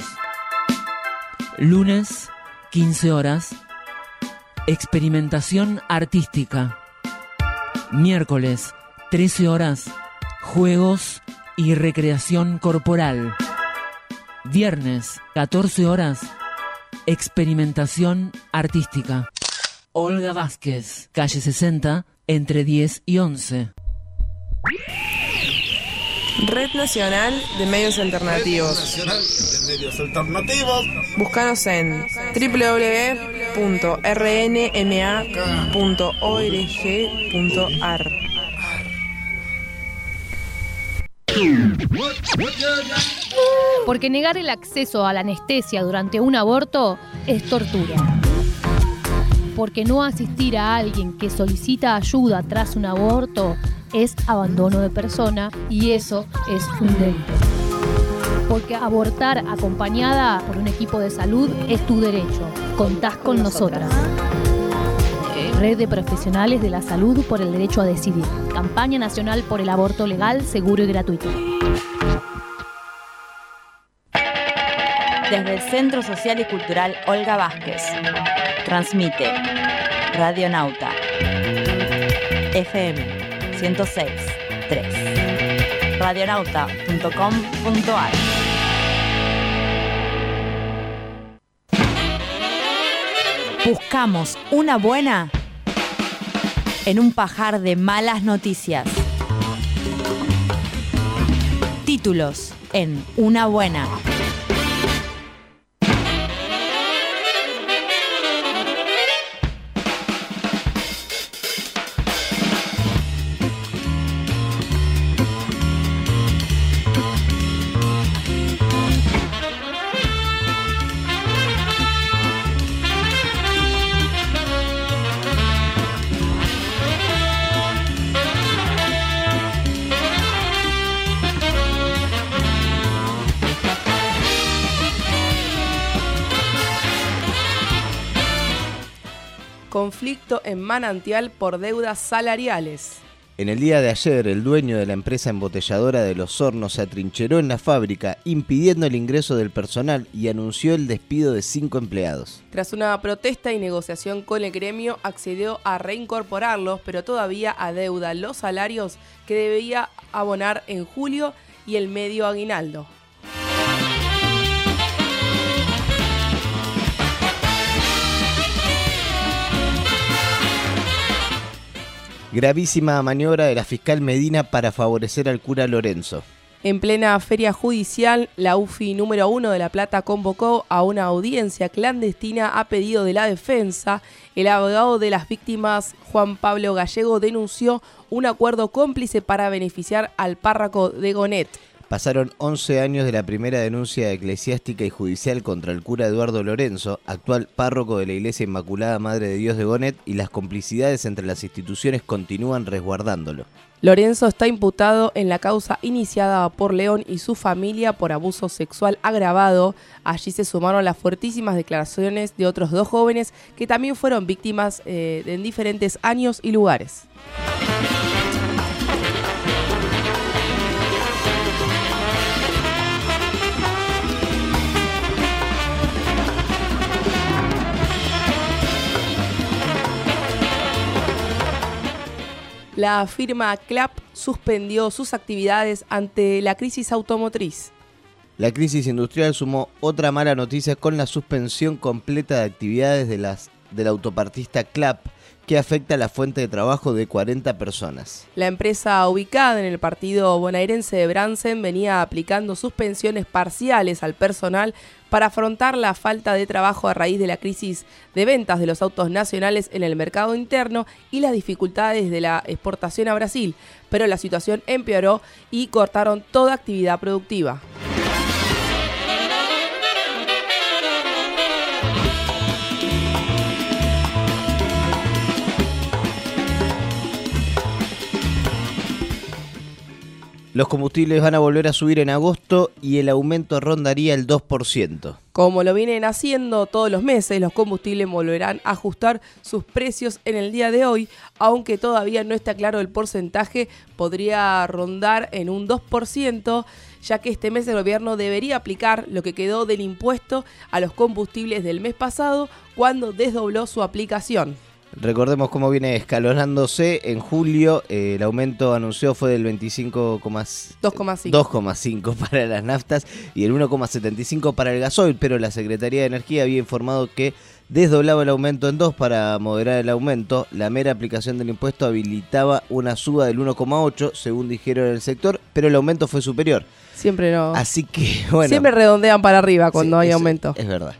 Lunes, 15 horas. Experimentación artística. Miércoles, 13 horas. Juegos y recreación corporal. Viernes, 14 horas. Experimentación artística. Olga Vázquez, calle 60, entre 10 y 11. Red Nacional de Medios Alternativos. Búscanos en www.rnma.org.ar. Porque negar el acceso a la anestesia durante un aborto es tortura. Porque no asistir a alguien que solicita ayuda tras un aborto es abandono de persona y eso es un delito. Porque abortar acompañada por un equipo de salud es tu derecho. Contás con nosotras. Red de Profesionales de la Salud por el Derecho a Decidir. Campaña Nacional por el Aborto Legal, Seguro y Gratuito. Desde el Centro Social y Cultural Olga Vázquez. Transmite Radionauta FM 106.3. Radionauta.com.ar. Buscamos una buena en un pajar de malas noticias. Títulos en Una Buena. Conflicto en Manantial por deudas salariales. En el día de ayer, el dueño de la empresa embotelladora de Los Hornos se atrincheró en la fábrica, impidiendo el ingreso del personal y anunció el despido de 5 empleados. Tras una protesta y negociación con el gremio, accedió a reincorporarlos, pero todavía adeuda los salarios que debía abonar en julio y el medio aguinaldo. Gravísima maniobra de la fiscal Medina para favorecer al cura Lorenzo. En plena feria judicial, la UFI número 1 de La Plata convocó a una audiencia clandestina a pedido de la defensa. El abogado de las víctimas, Juan Pablo Gallego, denunció un acuerdo cómplice para beneficiar al párroco de Gonet. Pasaron 11 años de la primera denuncia eclesiástica y judicial contra el cura Eduardo Lorenzo, actual párroco de la Iglesia Inmaculada Madre de Dios de Gonet, y las complicidades entre las instituciones continúan resguardándolo. Lorenzo está imputado en la causa iniciada por León y su familia por abuso sexual agravado. Allí se sumaron las fuertísimas declaraciones de otros 2 jóvenes que también fueron víctimas en diferentes años y lugares. La firma CLAP suspendió sus actividades ante la crisis automotriz. La crisis industrial sumó otra mala noticia con la suspensión completa de actividades de las de la autopartista CLAP, que afecta la fuente de trabajo de 40 personas. La empresa ubicada en el partido bonaerense de Bransen venía aplicando suspensiones parciales al personal para afrontar la falta de trabajo a raíz de la crisis de ventas de los autos nacionales en el mercado interno y las dificultades de la exportación a Brasil, pero la situación empeoró y cortaron toda actividad productiva. Los combustibles van a volver a subir en agosto y el aumento rondaría el 2%. Como lo vienen haciendo todos los meses, los combustibles volverán a ajustar sus precios en el día de hoy, aunque todavía no está claro el porcentaje, podría rondar en un 2%, ya que este mes el gobierno debería aplicar lo que quedó del impuesto a los combustibles del mes pasado, cuando desdobló su aplicación. Recordemos cómo viene escalonándose. En julio el aumento anunciado fue del 2,5 para las naftas y el 1,75 para el gasoil, pero la Secretaría de Energía había informado que desdoblaba el aumento en 2 para moderar el aumento. La mera aplicación del impuesto habilitaba una suba del 1,8, según dijeron en el sector, pero el aumento fue superior. Siempre no. Así que, bueno. Siempre redondean para arriba cuando hay aumento. Es verdad.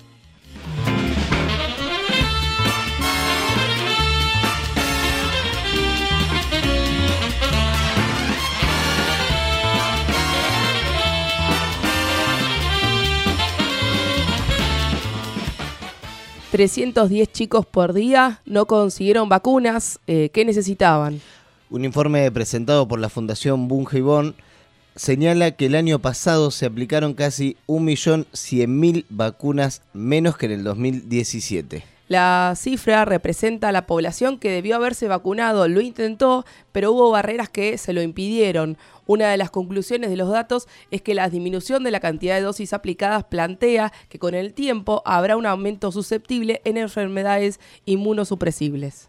$310 chicos por día no consiguieron vacunas. ¿Qué necesitaban? Un informe presentado por la Fundación Bunge señala que el año pasado se aplicaron casi 1.100.000 vacunas menos que en el 2017. La cifra representa a la población que debió haberse vacunado. Lo intentó, pero hubo barreras que se lo impidieron. Una de las conclusiones de los datos es que la disminución de la cantidad de dosis aplicadas plantea que con el tiempo habrá un aumento susceptible en enfermedades inmunosupresibles.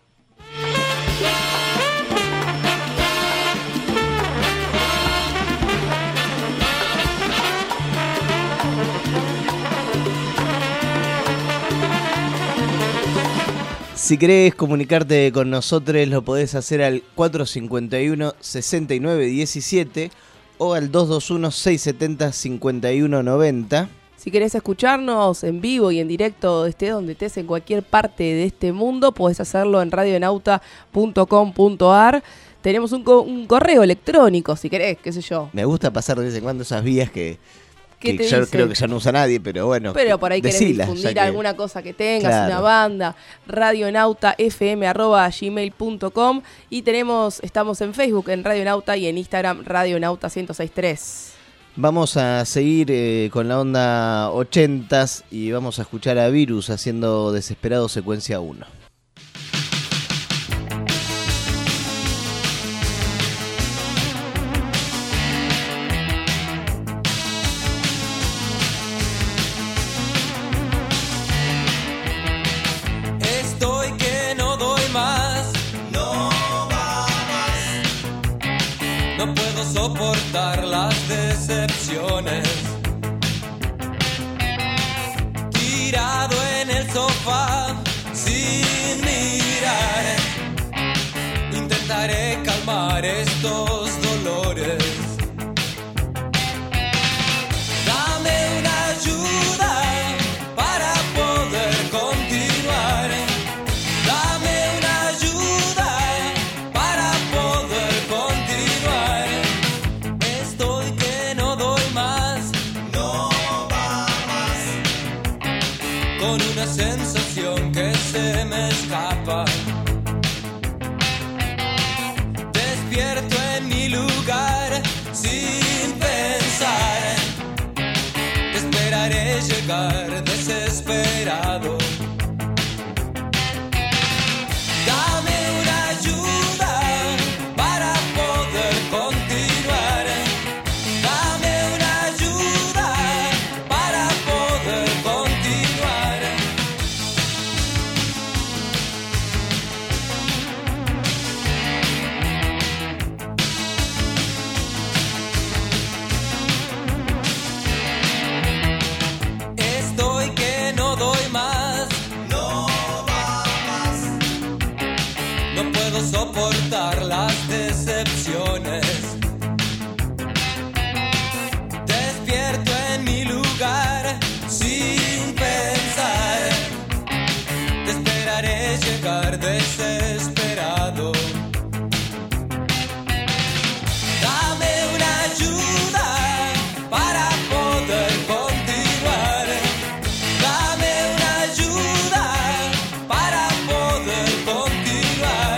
Si querés comunicarte con nosotros, lo podés hacer al 451-6917 o al 221-670-5190. Si querés escucharnos en vivo y en directo, estés donde estés, en cualquier parte de este mundo, podés hacerlo en radionauta.com.ar. Tenemos un correo electrónico, si querés, qué sé yo. Me gusta pasar de vez en cuando esas vías que ya creo que ya no usa nadie, pero bueno. Pero por ahí querés difundir alguna cosa que tengas, claro. Una banda, radionautafm@gmail.com y estamos en Facebook en Radionauta y en Instagram Radionauta1063. Vamos a seguir con la onda 80s y vamos a escuchar a Virus haciendo Desesperado secuencia 1. Soportar las decepciones, tirado en el sofá sin mirar, intentaré calmar estos dolores. Dame una ayuda para poder continuar. Dame una ayuda para poder continuar. Estoy que no doy más, no va más, con una sensación que se me escapa. Despierto en mi lugar sin pensar, te esperaré llegar desesperado. Dame una ayuda para poder continuar. Dame una ayuda para poder continuar. puedo soportar las decepciones. Despierto en mi lugar sin pensar. Te esperaré llegar desesperado. Dame una ayuda para poder continuar. Dame una ayuda para poder continuar.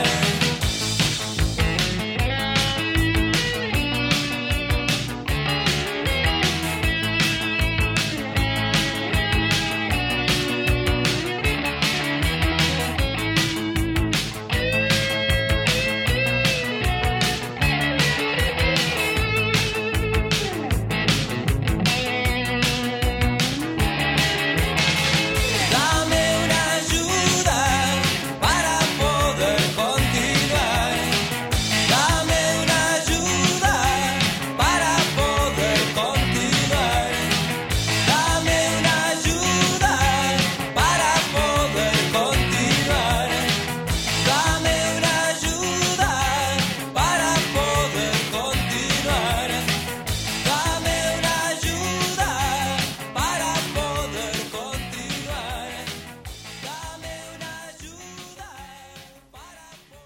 Dame una ayuda para poder continuar. Dame una ayuda para poder continuar. Dame una ayuda para poder continuar. Dame una ayuda para poder continuar. Dame una ayuda para poder continuar. Dame una ayuda para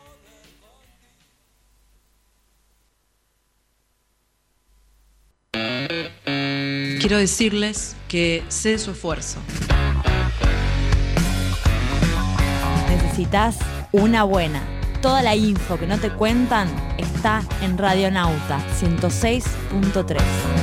Quiero decirles que sé de su esfuerzo. Necesitas una buena. Toda la info que no te cuentan está en Radionauta 106.3.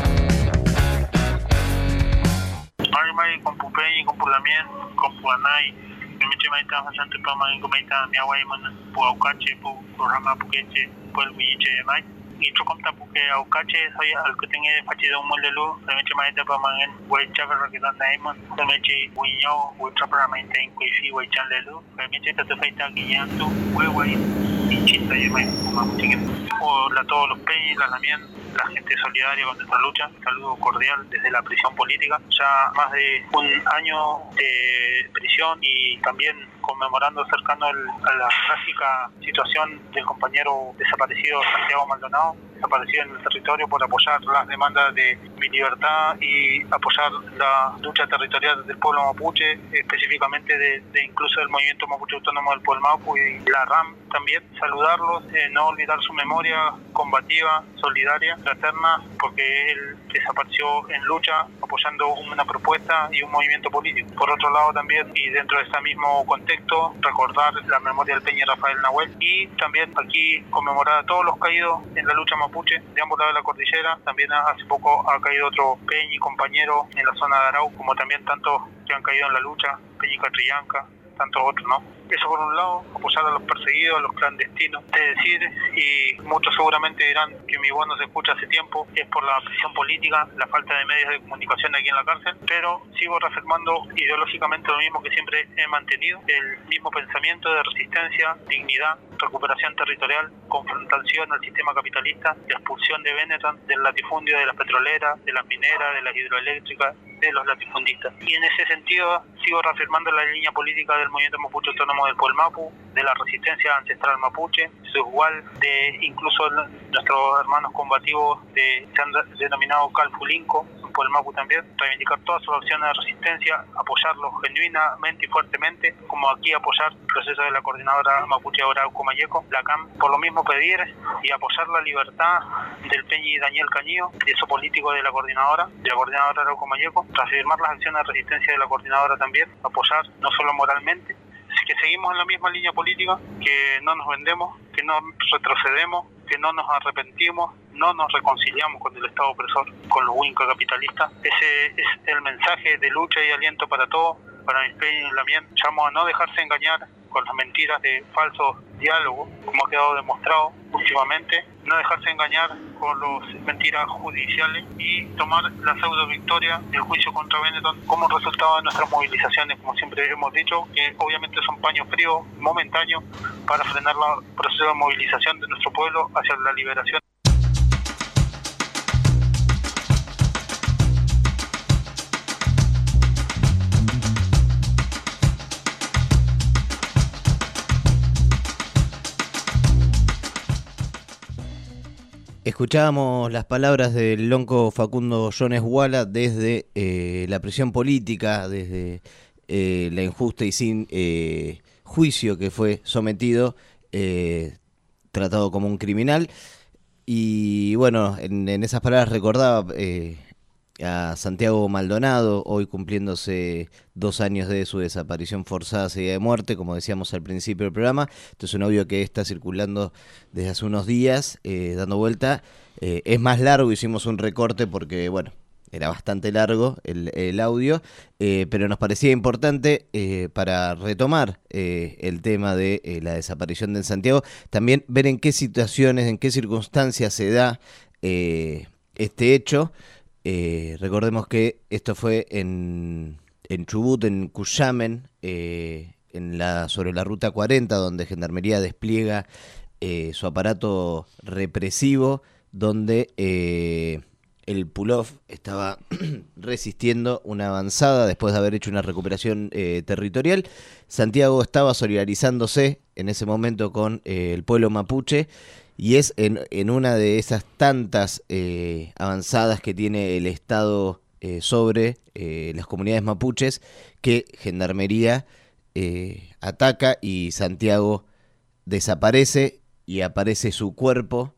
Mai con Pupeñi, con Pulamien, con Puanay, me meche maita bastante para mai con maita mi agua y man Puaucache, Purama Puqueche, Puelhuiche de Mai. Y chocomta porque Aucache soy al que tenga fachido un molelo, me meche maita para man Huaychaver que dan Diamond, me meche Huiño, Huaychapra maita en Cuifi, Huaychanlelo, me meche Tatafaita Guiñanto, Huehuay y Chita y Mai, como hola a todos los peñis, las Lamien, la gente solidaria con nuestra lucha. Un saludo cordial desde la prisión política. Ya más de un año de prisión y también conmemorando cercano a la trágica situación del compañero desaparecido Santiago Maldonado, desaparecido en el territorio por apoyar las demandas de mi libertad y apoyar la lucha territorial del pueblo mapuche, específicamente de incluso del movimiento mapuche autónomo del pueblo Mapu y la RAM también. Saludarlos, no olvidar su memoria combativa, solidaria, fraterna, porque él desapareció en lucha apoyando una propuesta y un movimiento político. Por otro lado también, y dentro de este mismo contexto, recordar la memoria del Peñi Rafael Nahuel y también aquí conmemorar a todos los caídos en la lucha mapuche de ambos lados de la cordillera. También hace poco ha caído otro Peñi compañero en la zona de Arau, como también tantos que han caído en la lucha, Peñi Catrillanca, tantos otros, ¿no? Eso por un lado, apoyar a los perseguidos, a los clandestinos. Es decir, y muchos seguramente dirán que mi voz no se escucha hace tiempo, es por la prisión política, la falta de medios de comunicación aquí en la cárcel, pero sigo reafirmando ideológicamente lo mismo que siempre he mantenido, el mismo pensamiento de resistencia, dignidad, recuperación territorial, confrontación al sistema capitalista, la expulsión de Benetton, del latifundio de las petroleras, de las mineras, de las hidroeléctricas, de los latifundistas. Y en ese sentido sigo reafirmando la línea política del movimiento mapuche autónomo del pueblo Mapu, de la resistencia ancestral mapuche, su igual de incluso nuestros hermanos combativos se han denominado Calfulinco, en pueblo Mapu también, reivindicar todas sus opciones de resistencia, apoyarlos genuinamente y fuertemente, como aquí apoyar el proceso de la coordinadora mapuche Arauco Mayeco, la CAM, por lo mismo pedir y apoyar la libertad del Peñi Daniel Cañillo, de eso político de la coordinadora Arauco Mayeco, reafirmar las acciones de resistencia de la coordinadora también, apoyar no solo moralmente, que seguimos en la misma línea política, que no nos vendemos, que no retrocedemos, que no nos arrepentimos, no nos reconciliamos con el Estado opresor, con los Winca capitalistas. Ese es el mensaje de lucha y aliento para todos, para mis peñas y la mía. Llamo a no dejarse engañar con las mentiras de falsos diálogos, como ha quedado demostrado últimamente, no dejarse engañar con las mentiras judiciales y tomar la pseudo victoria del juicio contra Benetton como resultado de nuestras movilizaciones, como siempre hemos dicho, que obviamente son paños fríos, momentáneos, para frenar el proceso de movilización de nuestro pueblo hacia la liberación. Escuchábamos las palabras del lonco Facundo Jones Wala desde la prisión política, desde la injusta y sin juicio que fue sometido, tratado como un criminal. Y bueno, en esas palabras recordaba a Santiago Maldonado, hoy cumpliéndose 2 años de su desaparición forzada seguida de muerte, como decíamos al principio del programa. Esto es un audio que está circulando desde hace unos días, dando vuelta. Es más largo, hicimos un recorte porque, bueno, era bastante largo el audio, pero nos parecía importante para retomar el tema de la desaparición de Santiago, también ver en qué situaciones, en qué circunstancias se da este hecho. Recordemos que esto fue en Chubut, en Cuyamen, sobre la ruta 40, donde Gendarmería despliega su aparato represivo, donde el Pulov estaba resistiendo una avanzada después de haber hecho una recuperación territorial. Santiago estaba solidarizándose en ese momento con el pueblo mapuche, y es en una de esas tantas avanzadas que tiene el Estado sobre las comunidades mapuches que Gendarmería ataca y Santiago desaparece, y aparece su cuerpo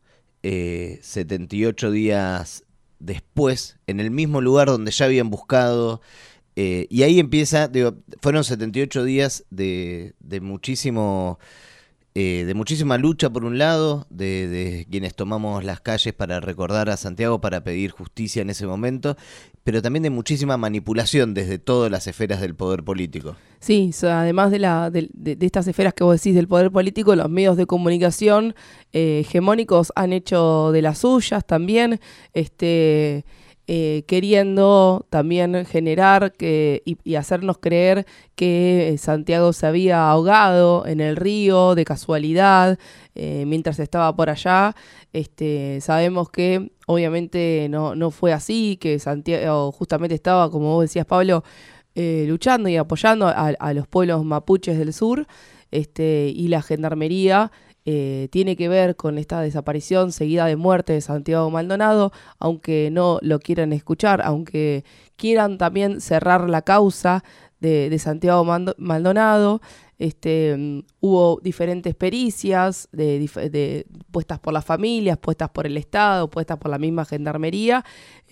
78 días después en el mismo lugar donde ya habían buscado, y ahí empieza, fueron 78 días de muchísima lucha por un lado, de quienes tomamos las calles para recordar a Santiago, para pedir justicia en ese momento, pero también de muchísima manipulación desde todas las esferas del poder político. Sí, además de estas esferas que vos decís del poder político, los medios de comunicación hegemónicos han hecho de las suyas también, queriendo también generar y hacernos creer que Santiago se había ahogado en el río de casualidad mientras estaba por allá. Sabemos que obviamente no fue así, que Santiago justamente estaba, como vos decías, Pablo, luchando y apoyando a los pueblos mapuches del sur, y la Gendarmería tiene que ver con esta desaparición seguida de muerte de Santiago Maldonado, aunque no lo quieran escuchar, aunque quieran también cerrar la causa de Santiago Maldonado. Hubo diferentes pericias puestas por las familias, puestas por el Estado, puestas por la misma Gendarmería,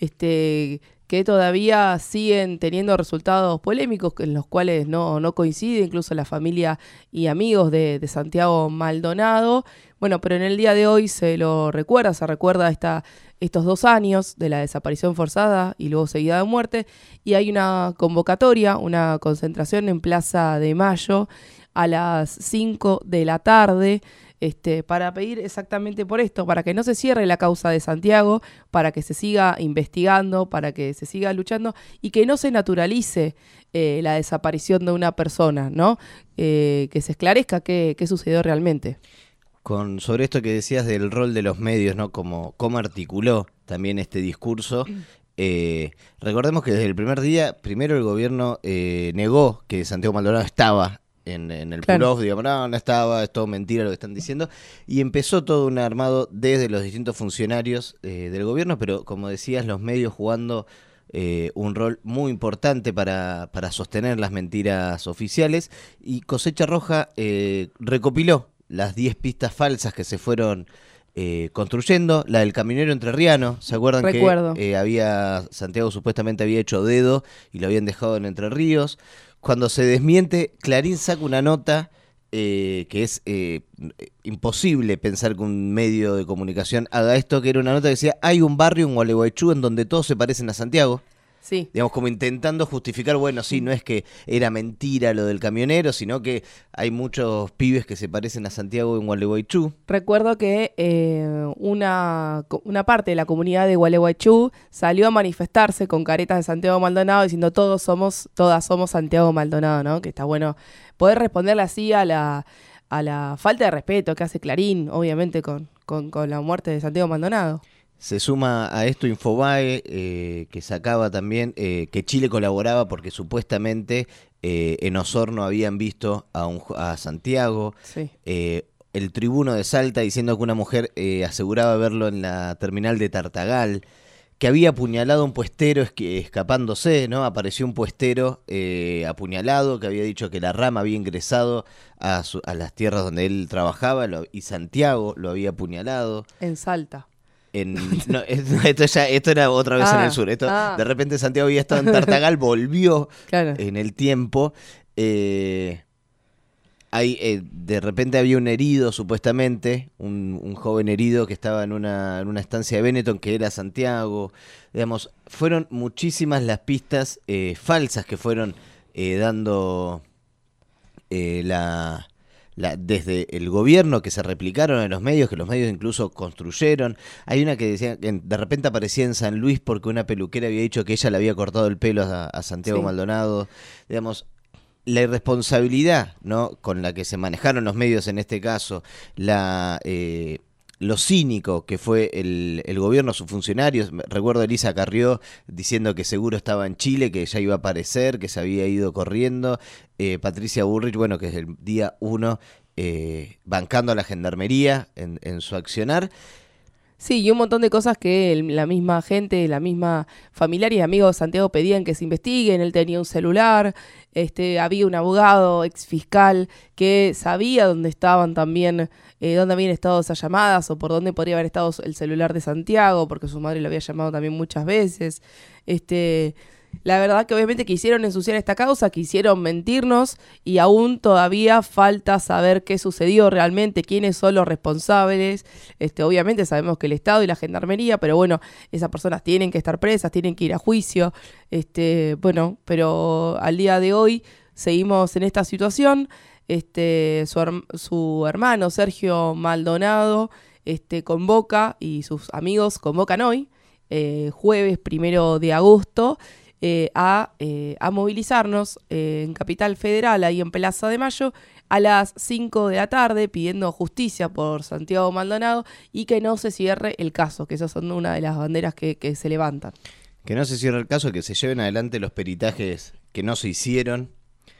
que todavía siguen teniendo resultados polémicos en los cuales no coincide incluso la familia y amigos de Santiago Maldonado. Bueno, pero en el día de hoy se recuerda estos 2 años de la desaparición forzada y luego seguida de muerte, y hay una convocatoria, una concentración en Plaza de Mayo a las 5 de la tarde, para pedir exactamente por esto, para que no se cierre la causa de Santiago, para que se siga investigando, para que se siga luchando y que no se naturalice la desaparición de una persona, ¿no? Que se esclarezca qué sucedió realmente. Sobre esto que decías del rol de los medios, ¿no? Cómo articuló también este discurso. Recordemos que desde el primer día, primero el gobierno negó que Santiago Maldonado estaba en el Pulov, digamos, no estaba, es todo mentira lo que están diciendo, y empezó todo un armado desde los distintos funcionarios del gobierno, pero como decías, los medios jugando un rol muy importante para sostener las mentiras oficiales, y Cosecha Roja recopiló las 10 pistas falsas que se fueron construyendo. La del camionero entrerriano, ¿se acuerdan? Recuerdo. Que Santiago supuestamente había hecho dedo y lo habían dejado en Entre Ríos? Cuando se desmiente, Clarín saca una nota que es imposible pensar que un medio de comunicación haga esto, que era una nota que decía: hay un barrio en Gualeguaychú en donde todos se parecen a Santiago. Sí. Digamos, como intentando justificar, bueno, sí, no es que era mentira lo del camionero, sino que hay muchos pibes que se parecen a Santiago en Gualeguaychú. Recuerdo que una parte de la comunidad de Gualeguaychú salió a manifestarse con caretas de Santiago Maldonado diciendo todas somos Santiago Maldonado, ¿no? Que está bueno poder responderle así a la falta de respeto que hace Clarín, obviamente, con la muerte de Santiago Maldonado. Se suma a esto Infobae, que sacaba también que Chile colaboraba porque supuestamente en Osorno habían visto a Santiago. Sí. el Tribuno de Salta diciendo que una mujer aseguraba verlo en la terminal de Tartagal, que había apuñalado a un puestero escapándose, ¿no? Apareció un puestero apuñalado, que había dicho que la rama había ingresado a las tierras donde él trabajaba y Santiago lo había apuñalado. En Salta. No, esto era otra vez en el sur. De repente Santiago había estado en Tartagal, volvió en el tiempo. De repente había un herido, supuestamente, un joven herido que estaba en una estancia de Benetton, que era Santiago. Digamos, fueron muchísimas las pistas falsas que fueron dando desde el gobierno, que se replicaron en los medios, que los medios incluso construyeron. Hay una que decía que de repente aparecía en San Luis porque una peluquera había dicho que ella le había cortado el pelo a Santiago Maldonado. Digamos, la irresponsabilidad, ¿no?, con la que se manejaron los medios en este caso, lo cínico que fue el gobierno, sus funcionarios. Recuerdo a Elisa Carrió diciendo que seguro estaba en Chile, que ya iba a aparecer, que se había ido corriendo. Patricia Bullrich, bueno, que es el día 1 bancando a la gendarmería en su accionar. Sí, y un montón de cosas que la misma gente, la misma familiares y amigos de Santiago pedían que se investiguen. Él tenía un celular, había un abogado, ex fiscal, que sabía dónde estaban también, dónde habían estado esas llamadas o por dónde podría haber estado el celular de Santiago, porque su madre lo había llamado también muchas veces. La verdad que obviamente quisieron ensuciar esta causa, quisieron mentirnos y aún todavía falta saber qué sucedió realmente, quiénes son los responsables. Obviamente sabemos que el Estado y la Gendarmería, pero bueno, esas personas tienen que estar presas, tienen que ir a juicio. Pero al día de hoy seguimos en esta situación. Su hermano Sergio Maldonado convoca, y sus amigos convocan hoy, jueves 1 de agosto, a movilizarnos en Capital Federal, ahí en Plaza de Mayo, a las 5 de la tarde, pidiendo justicia por Santiago Maldonado y que no se cierre el caso, que esas son una de las banderas que se levantan. Que no se cierre el caso, que se lleven adelante los peritajes que no se hicieron.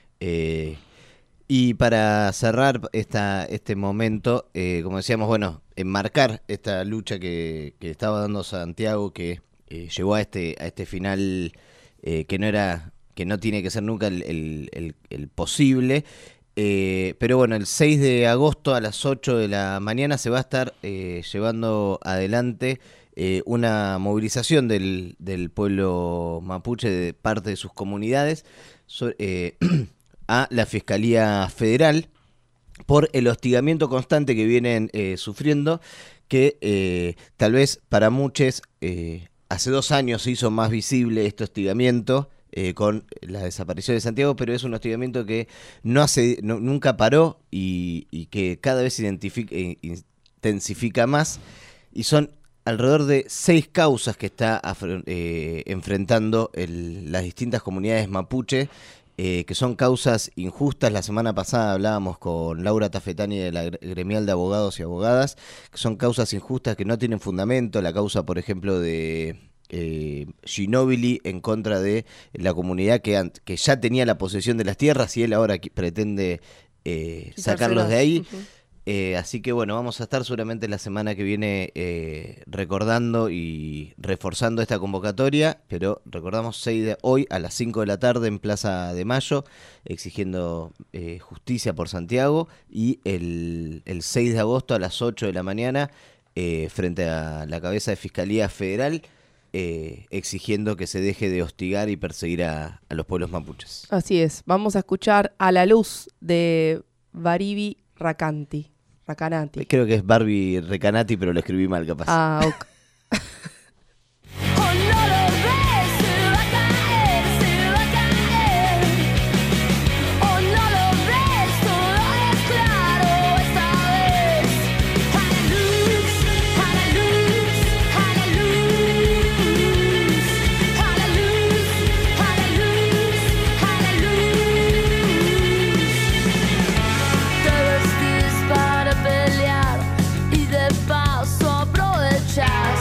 Y para cerrar este momento, como decíamos, bueno, enmarcar esta lucha que estaba dando Santiago, que llegó a este final que no tiene que ser nunca el posible. Pero bueno, el 6 de agosto a las 8 de la mañana se va a estar llevando adelante una movilización del pueblo mapuche, de parte de sus comunidades, a la Fiscalía Federal por el hostigamiento constante que vienen sufriendo, que tal vez para muchos hace 2 años se hizo más visible este hostigamiento con la desaparición de Santiago, pero es un hostigamiento que nunca paró y que cada vez se intensifica más, y son alrededor de 6 causas que está enfrentando las distintas comunidades mapuche, que son causas injustas. La semana pasada hablábamos con Laura Tafetani de la Gremial de Abogados y Abogadas, que son causas injustas que no tienen fundamento. La causa, por ejemplo, de Ginóbili en contra de la comunidad que ya tenía la posesión de las tierras, y él ahora pretende sacarlos de ahí. Así que bueno, vamos a estar seguramente la semana que viene recordando y reforzando esta convocatoria, pero recordamos hoy a las 5 de la tarde en Plaza de Mayo, exigiendo justicia por Santiago, y el 6 de agosto a las 8 de la mañana frente a la cabeza de Fiscalía Federal, exigiendo que se deje de hostigar y perseguir a los pueblos mapuches. Así es, vamos a escuchar A la Luz de Barbie Racanati. Creo que es Barbie Recanati, pero lo escribí mal, capaz. Ok. Y de paso aprovechar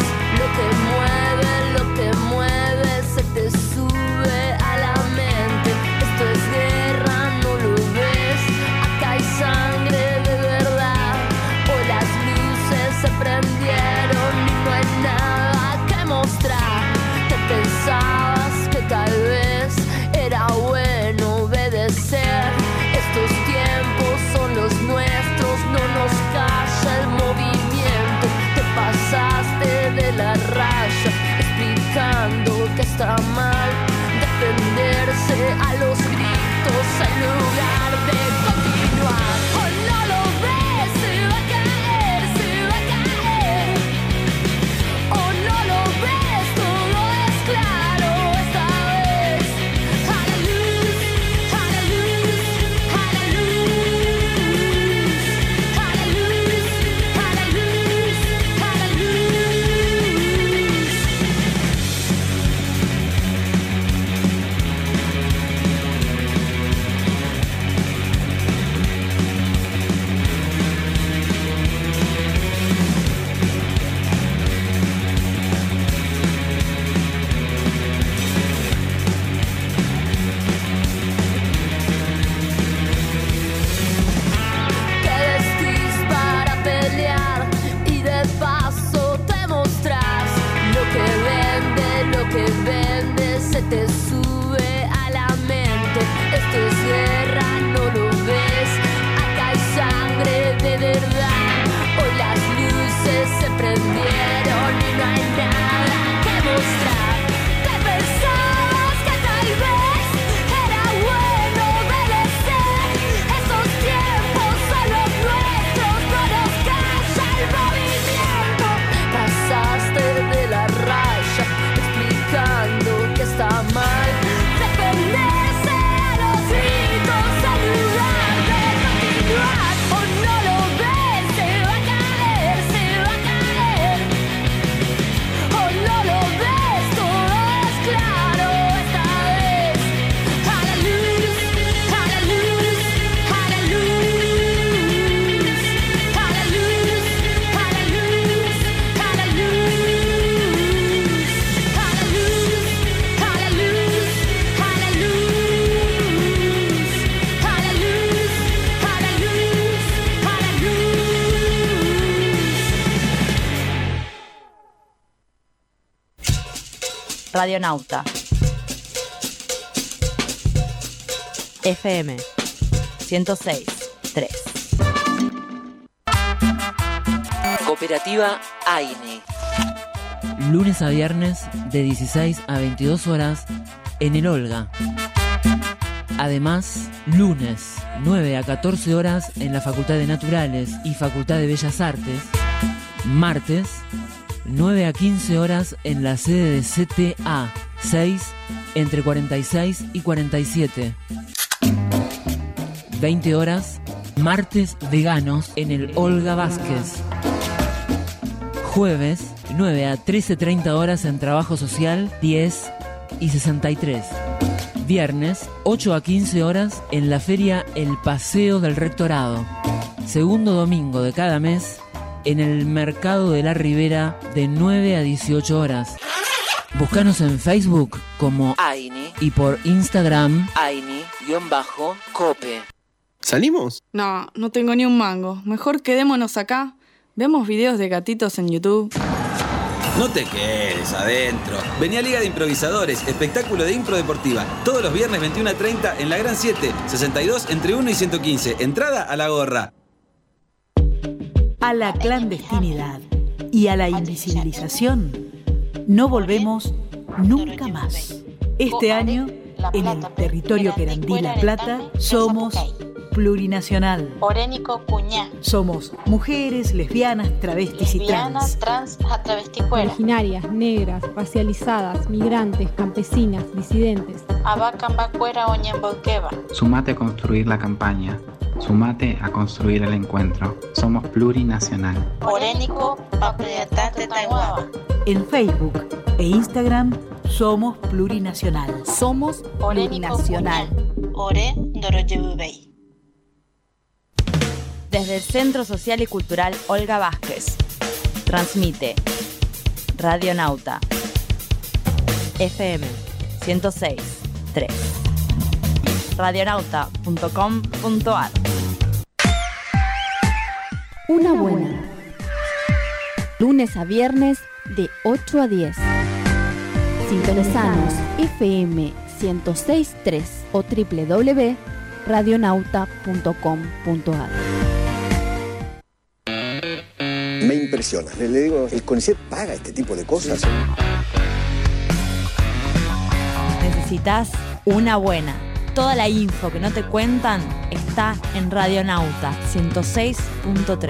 prendieron y no hay nada que mostrar. Te pensabas que tal vez era bueno obedecer. Esos tiempos son los nuestros, no nos calla el movimiento. Pasaste de la raya explicando que está mal. Defenderse a los gritos en lugar de continuar. O no lo ves, se va a caer, se va a caer. O no lo ves, todo es claro esta vez. A la luz, a la luz, a la luz. A la luz, a la luz, a la luz. A la luz, a la luz, a la luz. A la luz, a la luz, a la luz. Radionauta. FM 106.3. Cooperativa AINE. Lunes a viernes de 16 a 22 horas en el Olga. Además, lunes 9 a 14 horas en la Facultad de Naturales y Facultad de Bellas Artes. Martes 9 a 15 horas en la sede de CTA 6 entre 46 y 47. 20 horas, martes veganos en el Olga Vázquez. Jueves 9 a 13:30 horas en Trabajo Social 10 y 63. Viernes 8 a 15 horas en la feria El Paseo del Rectorado. Segundo domingo de cada mes en el Mercado de la Ribera de 9 a 18 horas. Búscanos en Facebook como AINE y por Instagram AINE_cope. ¿Salimos? No, no tengo ni un mango. Mejor quedémonos acá. Vemos videos de gatitos en YouTube. No te quedes adentro. Vení a Liga de Improvisadores, espectáculo de impro deportiva. Todos los viernes 21 a 30 en la Gran 7, 62 entre 1 y 115. Entrada a la gorra. A la clandestinidad y a la invisibilización no volvemos nunca más. Este año, en el territorio querandí La Plata, somos plurinacional. Orénico Cuñá. Somos mujeres, lesbianas, travestis y trans. Originarias, negras, racializadas, migrantes, campesinas, disidentes. Abacambacuera Oñembolqueva. Sumate a construir la campaña. Sumate a construir el encuentro. Somos plurinacional. Orénico Papriatate Taihuaba. En Facebook e Instagram somos plurinacional. Somos plurinacional. Ore Doroyebubei. Desde el Centro Social y Cultural Olga Vázquez. Transmite Radionauta. FM 106.3. Radionauta.com.ar. Una buena. Lunes a viernes de 8 a 10. Sintonizanos FM 106.3 o www.radionauta.com.ar. Me impresiona. Le digo, el CONICET paga este tipo de cosas. Necesitas una buena. Toda la info que no te cuentan está en Radionauta 106.3.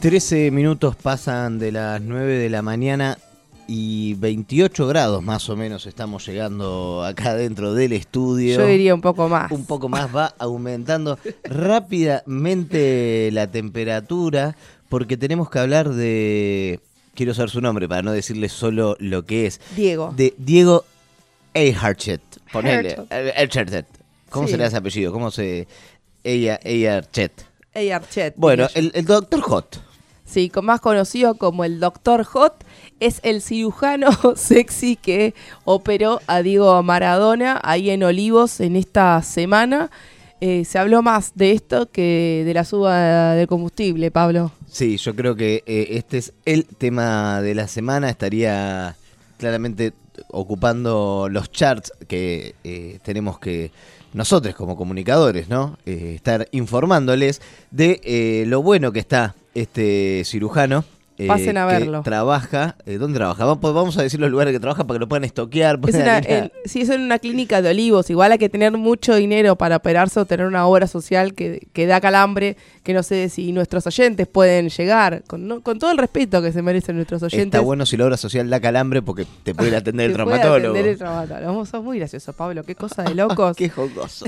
13 minutos pasan de las 9 de la mañana y 28 grados más o menos estamos llegando acá dentro del estudio. Yo diría un poco más. Un poco más, va aumentando rápidamente la temperatura porque tenemos que hablar de... Quiero saber su nombre para no decirle solo lo que es. Diego. De Diego Eyharchet. Ponele. Eyharchet. ¿Cómo Sí. será ese apellido? ¿Cómo se...? Eyharchet. Eyharchet. Bueno, diría yo. el Dr. Hot. Sí, más conocido como el Dr. Hot, es el cirujano sexy que operó a Diego Maradona ahí en Olivos en esta semana. Se habló más de esto que de la suba de combustible, Pablo. Sí, yo creo que este es el tema de la semana. Estaría claramente ocupando los charts que tenemos que nosotros como comunicadores, ¿no? Estar informándoles de lo bueno que está este cirujano. Pasen a que verlo. Trabaja, ¿dónde trabaja? Vamos a decir los lugares que trabaja para que lo puedan estoquear. Es es en una clínica de Olivos. Igual hay que tener mucho dinero para operarse o tener una obra social que da calambre, que no sé si nuestros oyentes pueden llegar, con todo el respeto que se merecen nuestros oyentes. Está bueno si la obra social da calambre porque te puede ir a atender el Te puede traumatólogo. atender el traumatólogo. Sos muy gracioso, Pablo. Qué cosa de locos. Qué jocoso.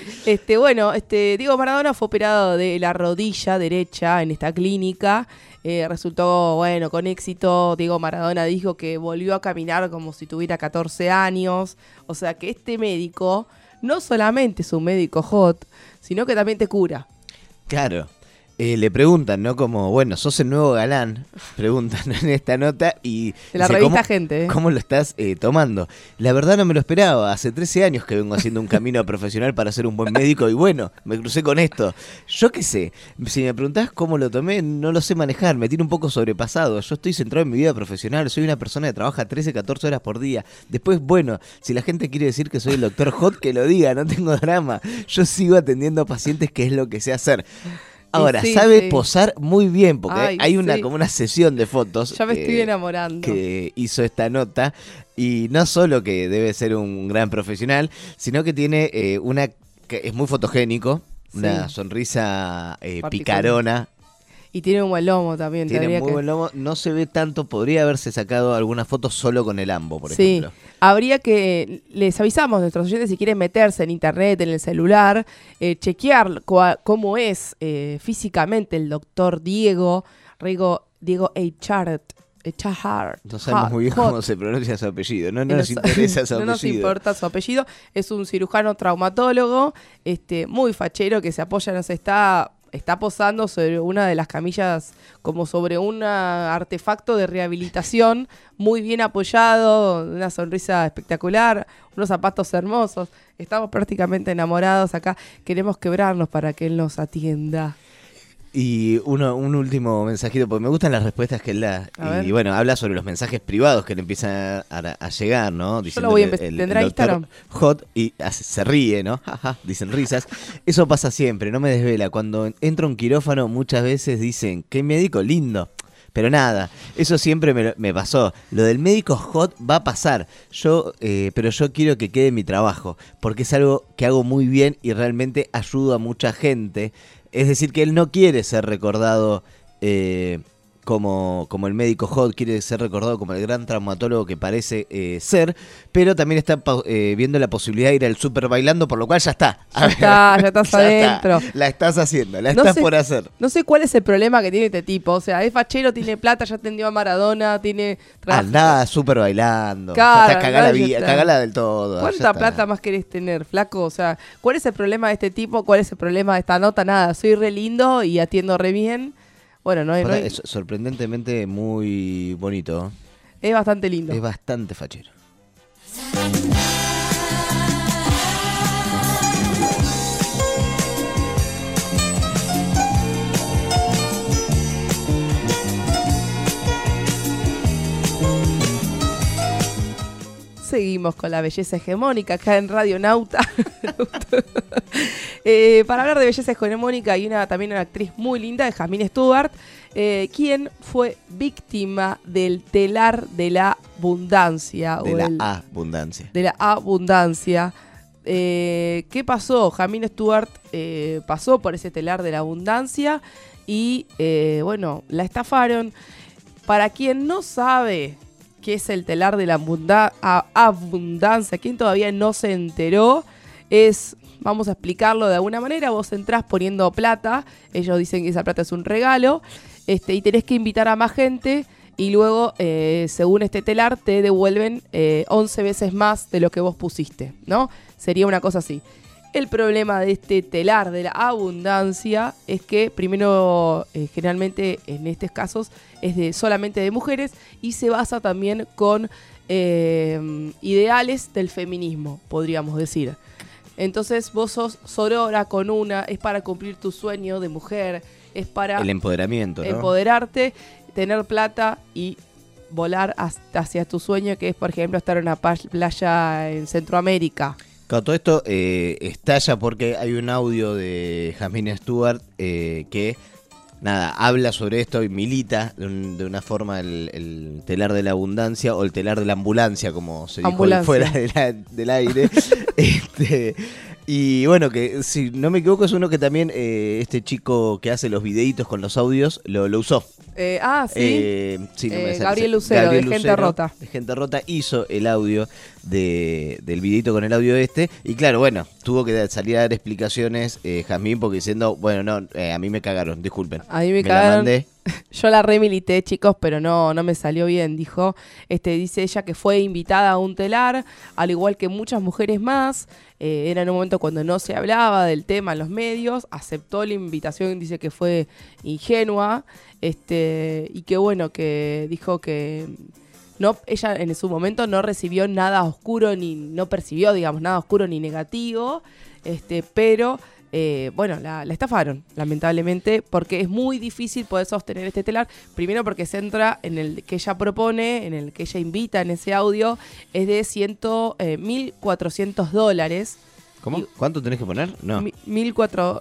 Diego Maradona fue operado de la rodilla derecha en esta clínica. Resultó, bueno, con éxito. Diego Maradona dijo que volvió a caminar como si tuviera 14 años. O sea que este médico no solamente es un médico hot, sino que también te cura. Claro. Le preguntan, ¿no? Como, bueno, sos el nuevo galán, preguntan en esta nota y... De la dice, revista ¿cómo, Gente, ¿eh? ¿Cómo lo estás tomando? La verdad no me lo esperaba, hace 13 años que vengo haciendo un camino profesional para ser un buen médico y bueno, me crucé con esto. Yo qué sé, si me preguntás cómo lo tomé, no lo sé manejar, me tiene un poco sobrepasado. Yo estoy centrado en mi vida profesional, soy una persona que trabaja 13, 14 horas por día. Después, bueno, si la gente quiere decir que soy el doctor Hot, que lo diga, no tengo drama. Yo sigo atendiendo pacientes, que es lo que sé hacer. Ahora, sí, sabe sí. posar muy bien, porque Ay, hay una sí. como una sesión de fotos Ya me estoy enamorando. que hizo esta nota, y no solo que debe ser un gran profesional, sino que tiene que es muy fotogénico, una Sí. sonrisa Particular. picarona. Y tiene un buen lomo también. Tiene tendría muy que- buen lomo, no se ve tanto, podría haberse sacado algunas fotos solo con el ambo, por Sí, ejemplo. habría que, les avisamos a nuestros oyentes si quieren meterse en internet, en el celular, chequear cómo es físicamente el doctor Diego Eyharchet. No sabemos muy bien cómo se pronuncia su apellido, no nos interesa su No nos apellido. importa su apellido. Es un cirujano traumatólogo, muy fachero, que se apoya, está posando sobre una de las camillas, como sobre un artefacto de rehabilitación, muy bien apoyado, una sonrisa espectacular, unos zapatos hermosos. Estamos prácticamente enamorados acá. Queremos quebrarnos para que él nos atienda. Y un último mensajito, porque me gustan las respuestas que él da. A ver. Y bueno, habla sobre los mensajes privados que le empiezan a llegar, ¿no? Yo lo voy a ¿Tendrá Instagram? Hot y se ríe, ¿no? Jaja, dicen risas. Eso pasa siempre, no me desvela. Cuando entro a un quirófano muchas veces dicen, qué médico lindo. Pero nada, eso siempre me pasó. Lo del médico hot va a pasar. Pero yo quiero que quede mi trabajo, porque es algo que hago muy bien y realmente ayudo a mucha gente. Es decir, que él no quiere ser recordado como el médico hot, quiere ser recordado como el gran traumatólogo que parece ser, pero también está viendo la posibilidad de ir al súper bailando, por lo cual ya está. Ya estás adentro. La estás haciendo, la No estás sé- por hacer. No sé cuál es el problema que tiene este tipo. O sea, es fachero, tiene plata, ya atendió a Maradona, tiene... Andá súper bailando. Claro, Ya está, cagala, ya está. cagala del todo. ya ¿Cuánta está. plata más querés tener, flaco? O sea, ¿cuál es el problema de este tipo? ¿Cuál es el problema de esta nota? Nada, soy re lindo y atiendo re bien. Bueno, no hay- Es sorprendentemente muy bonito. es bastante lindo. Es bastante fachero. Seguimos con la belleza hegemónica acá en Radio Nauta. Para hablar de belleza hegemónica hay también una actriz muy linda, de Jasmine Stewart, quien fue víctima del telar de la abundancia. De la abundancia. De la abundancia. ¿Qué pasó? Jasmine Stewart pasó por ese telar de la abundancia y bueno, la estafaron. Para quien no sabe qué es el telar de la abundancia, quien todavía no se enteró, vamos a explicarlo de alguna manera. Vos entrás poniendo plata, ellos dicen que esa plata es un regalo, y tenés que invitar a más gente, y luego, según este telar, te devuelven 11 veces más de lo que vos pusiste, ¿no? Sería una cosa así. El problema de este telar de la abundancia es que primero, generalmente en estos casos, es solamente de mujeres y se basa también con ideales del feminismo, podríamos decir. Entonces vos sos sorora con una, es para cumplir tu sueño de mujer, es para el empoderamiento, ¿no? Empoderarte, tener plata y volar hacia tu sueño, que es, por ejemplo, estar en una playa en Centroamérica. Claro, todo esto estalla porque hay un audio de Jasmine Stewart que habla sobre esto y milita de una forma el telar de la abundancia o el telar de la ambulancia, como se dijo fuera del aire. Y bueno, que si no me equivoco es uno que también este chico que hace los videitos con los audios lo usó. Sí. Sí, no me sale. Gabriel Lucero, de Gente Rota. De Gente Rota hizo el audio del videito con el audio y claro, bueno, tuvo que salir a dar explicaciones Jazmín porque diciendo, bueno, no, a mí me cagaron, disculpen. A mí me cagaron. La mandé. Yo la remilité, chicos, pero no me salió bien, dijo. Dice ella que fue invitada a un telar, al igual que muchas mujeres más. Era en un momento cuando no se hablaba del tema en los medios. Aceptó la invitación, dice que fue ingenua. Y que bueno, que dijo que no, ella en su momento no recibió nada oscuro, no percibió, digamos, nada oscuro ni negativo. Pero bueno, la estafaron, lamentablemente, porque es muy difícil poder sostener este telar. Primero porque se entra en el que ella propone, en el que ella invita en ese audio, es de $1.400. ¿Cómo? ¿Cuánto tenés que poner? No. $1.400.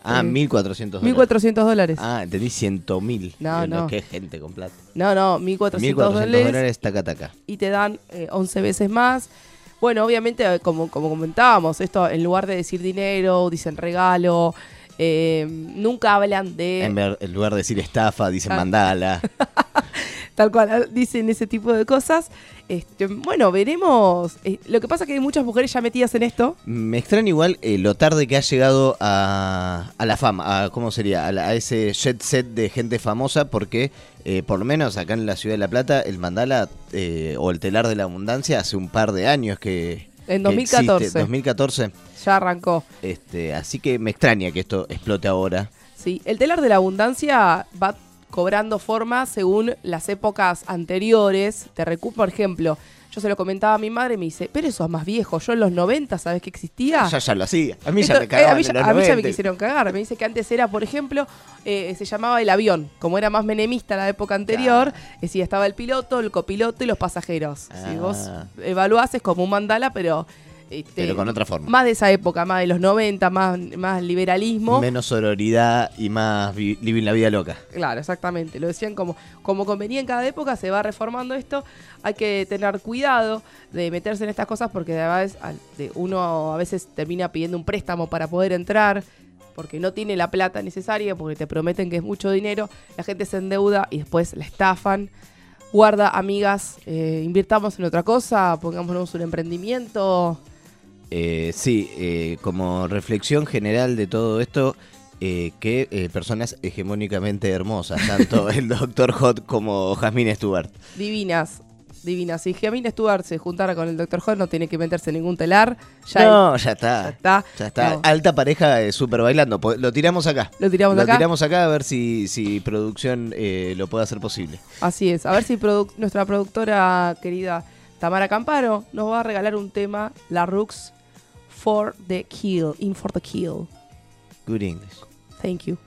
$1.400. Ah, entendí 100.000. No. Qué gente con plata. No, $1.400. Taca. Y te dan 11 veces más. Bueno, obviamente, como comentábamos, esto en lugar de decir dinero, dicen regalo, nunca hablan de... En lugar de decir estafa, dicen mandala. Tal cual, dicen ese tipo de cosas. Bueno, veremos. Lo que pasa es que hay muchas mujeres ya metidas en esto. Me extraña igual lo tarde que ha llegado a la fama, ¿cómo sería? A ese jet set de gente famosa, porque por lo menos acá en la ciudad de La Plata, el mandala o el telar de la abundancia hace un par de años que... En 2014. Existe, 2014. Ya arrancó. Así que me extraña que esto explote ahora. Sí, el telar de la abundancia va cobrando forma según las épocas anteriores. Por ejemplo, yo se lo comentaba a mi madre y me dice, pero eso es más viejo. Yo en los 90, ¿sabes qué existía? Ya lo hacía. A mí ya me cagaban a mí ya me quisieron cagar. Me dice que antes era, por ejemplo, se llamaba el avión. Como era más menemista la época anterior, decía, estaba el piloto, el copiloto y los pasajeros. Si vos evaluás es como un mandala, pero con otra forma. Más de esa época, más de los 90, más liberalismo. Menos sororidad y más vivir la vida loca. Claro, exactamente. Lo decían como convenía en cada época, se va reformando esto. Hay que tener cuidado de meterse en estas cosas porque uno a veces termina pidiendo un préstamo para poder entrar porque no tiene la plata necesaria, porque te prometen que es mucho dinero. La gente se endeuda y después la estafan. Guarda, amigas, invirtamos en otra cosa, pongámonos un emprendimiento. Sí, como reflexión general de todo esto, que personas hegemónicamente hermosas, tanto el Dr. Hot como Jasmine Stewart. Divinas. Si Jasmine Stewart se juntara con el Dr. Hot, no tiene que meterse en ningún telar. Ya está. No. Alta pareja súper bailando. Lo tiramos acá. Lo tiramos acá a ver si producción lo puede hacer posible. Así es. A ver si nuestra productora querida Tamara Camparo nos va a regalar un tema, la Rux, for the kill. Good English. Thank you.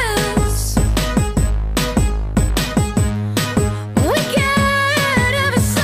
We get every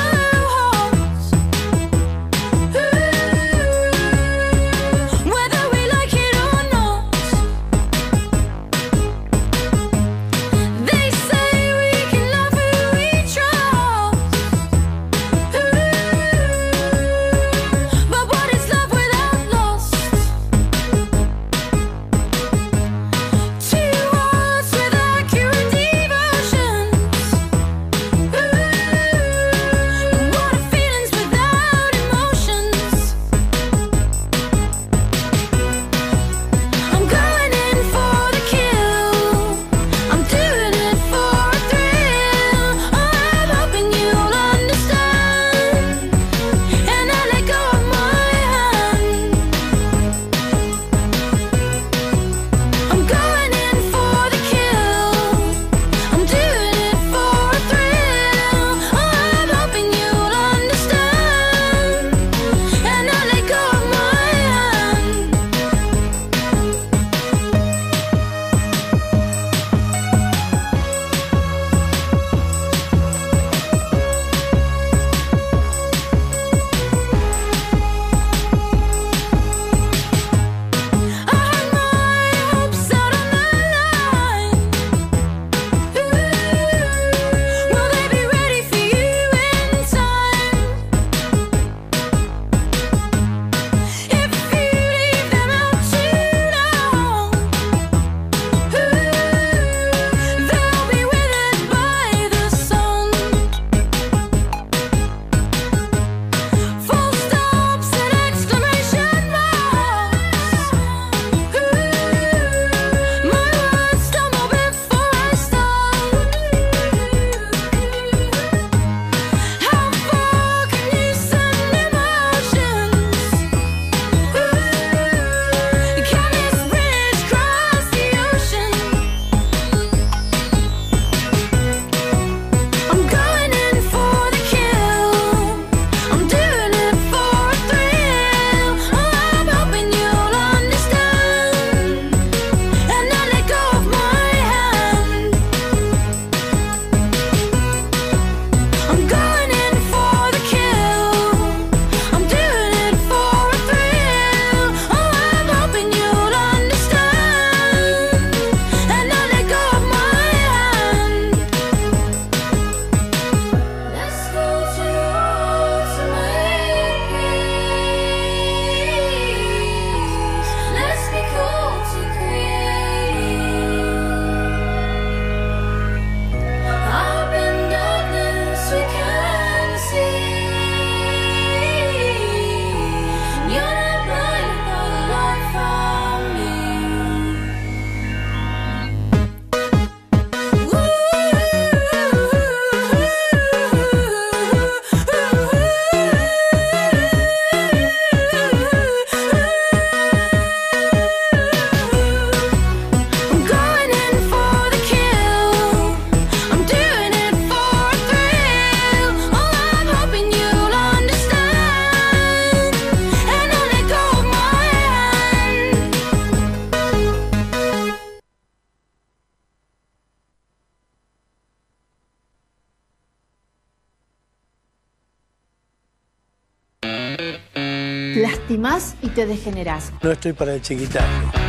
Lastimás y te degenerás. No estoy para el chiquitaje.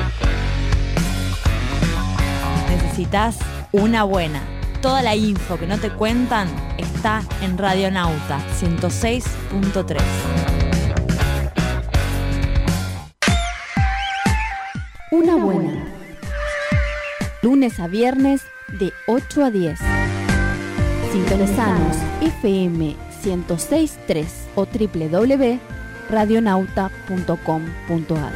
Necesitas una buena. Toda la info que no te cuentan está en Radionauta 106.3. Una buena. Lunes a viernes de 8 a 10. Sintonizanos FM 106.3 o www.radionauta.com.ar.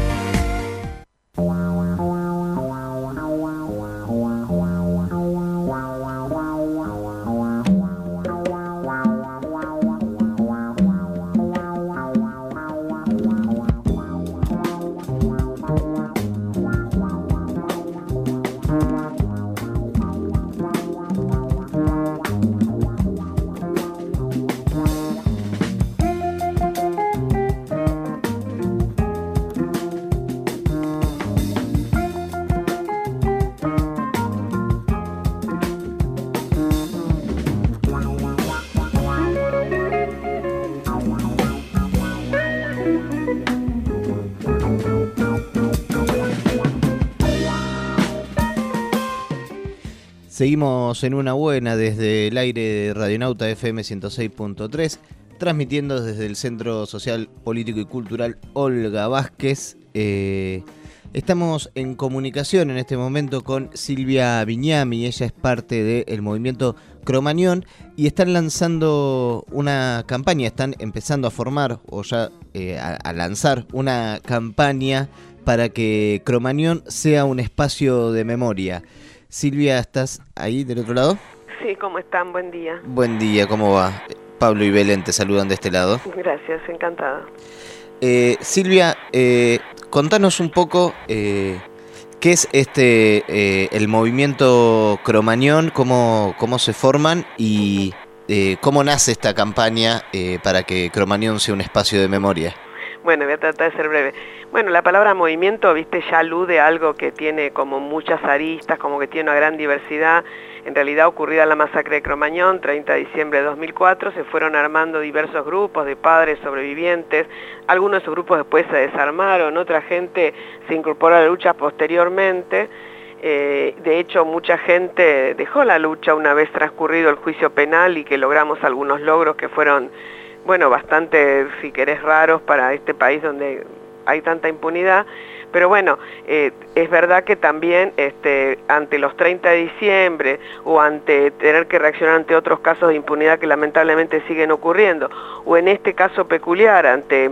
Seguimos en una buena desde el aire de Radionauta FM 106.3, transmitiendo desde el Centro Social, Político y Cultural Olga Vázquez. Estamos en comunicación en este momento con Silvia Viñami. Ella es parte del movimiento Cromañón y están lanzando una campaña, están empezando a formar o ya a lanzar una campaña para que Cromañón sea un espacio de memoria. Silvia, ¿estás ahí del otro lado? Sí, ¿cómo están? Buen día. Buen día, ¿cómo va? Pablo y Belén te saludan de este lado. Gracias, encantada. Silvia, contanos un poco qué es el movimiento Cromañón, cómo se forman y cómo nace esta campaña para que Cromañón sea un espacio de memoria. Bueno, voy a tratar de ser breve. Bueno, la palabra movimiento, viste, ya alude a algo que tiene como muchas aristas, como que tiene una gran diversidad. En realidad, ocurrida la masacre de Cromañón, 30 de diciembre de 2004, se fueron armando diversos grupos de padres sobrevivientes. Algunos de esos grupos después se desarmaron, otra gente se incorporó a la lucha posteriormente. De hecho, mucha gente dejó la lucha una vez transcurrido el juicio penal y que logramos algunos logros que fueron, bueno, bastante, si querés, raros para este país donde hay tanta impunidad. Pero bueno, es verdad que también ante los 30 de diciembre o ante tener que reaccionar ante otros casos de impunidad que lamentablemente siguen ocurriendo, o en este caso peculiar ante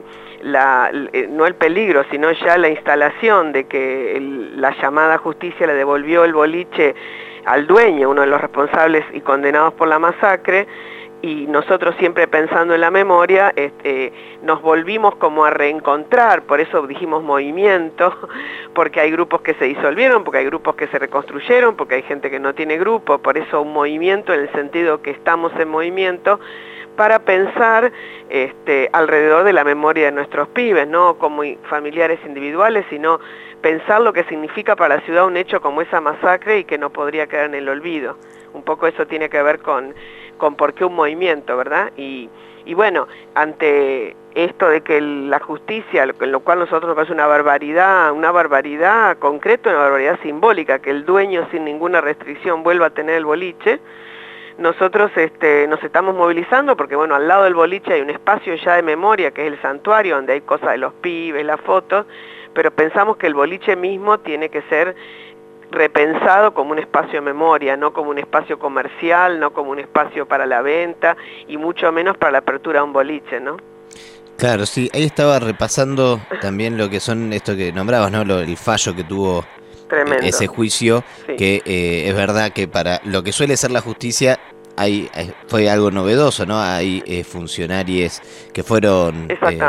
no el peligro, sino ya la instalación de que la llamada justicia le devolvió el boliche al dueño, uno de los responsables y condenados por la masacre, y nosotros siempre pensando en la memoria, nos volvimos como a reencontrar, por eso dijimos movimiento, porque hay grupos que se disolvieron, porque hay grupos que se reconstruyeron, porque hay gente que no tiene grupo, por eso un movimiento en el sentido que estamos en movimiento, para pensar alrededor de la memoria de nuestros pibes, no como familiares individuales, sino pensar lo que significa para la ciudad un hecho como esa masacre y que no podría quedar en el olvido. Un poco eso tiene que ver con por qué un movimiento, ¿verdad? Y bueno, ante esto de que la justicia, en lo cual nosotros nos parece una barbaridad concreta, una barbaridad simbólica, que el dueño sin ninguna restricción vuelva a tener el boliche, nosotros nos estamos movilizando porque, bueno, al lado del boliche hay un espacio ya de memoria, que es el santuario, donde hay cosas de los pibes, las fotos, pero pensamos que el boliche mismo tiene que ser repensado como un espacio de memoria, no como un espacio comercial, no como un espacio para la venta y mucho menos para la apertura de un boliche, ¿no? Claro, sí, ahí estaba repasando también lo que son esto que nombrabas, ¿no? El fallo que tuvo ese juicio, sí. Que es verdad que para lo que suele ser la justicia fue algo novedoso, ¿no? Hay funcionarios que fueron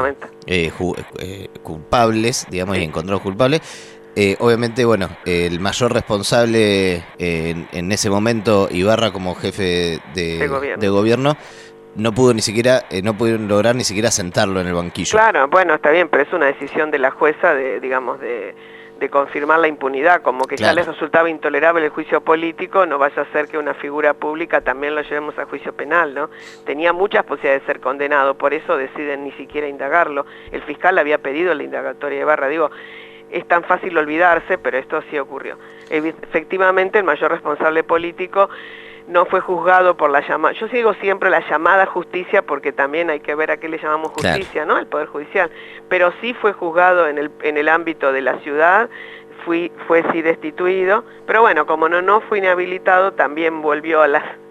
culpables, digamos, y encontrados culpables. Obviamente, bueno, el mayor responsable en ese momento, Ibarra, como jefe de gobierno, no pudieron lograr ni siquiera sentarlo en el banquillo. Claro, bueno, está bien, pero es una decisión de la jueza de de confirmar la impunidad, como que ya les resultaba intolerable el juicio político, no vaya a ser que una figura pública también lo llevemos a juicio penal, ¿no? Tenía muchas posibilidades de ser condenado, por eso deciden ni siquiera indagarlo. El fiscal había pedido la indagatoria de Ibarra, digo, es tan fácil olvidarse, pero esto sí ocurrió. Efectivamente, el mayor responsable político no fue juzgado por la llamada, yo digo siempre la llamada justicia, porque también hay que ver a qué le llamamos justicia, ¿no? El Poder Judicial, pero sí fue juzgado en el ámbito de la ciudad, fue sí destituido, pero bueno, como no fue inhabilitado, también volvió a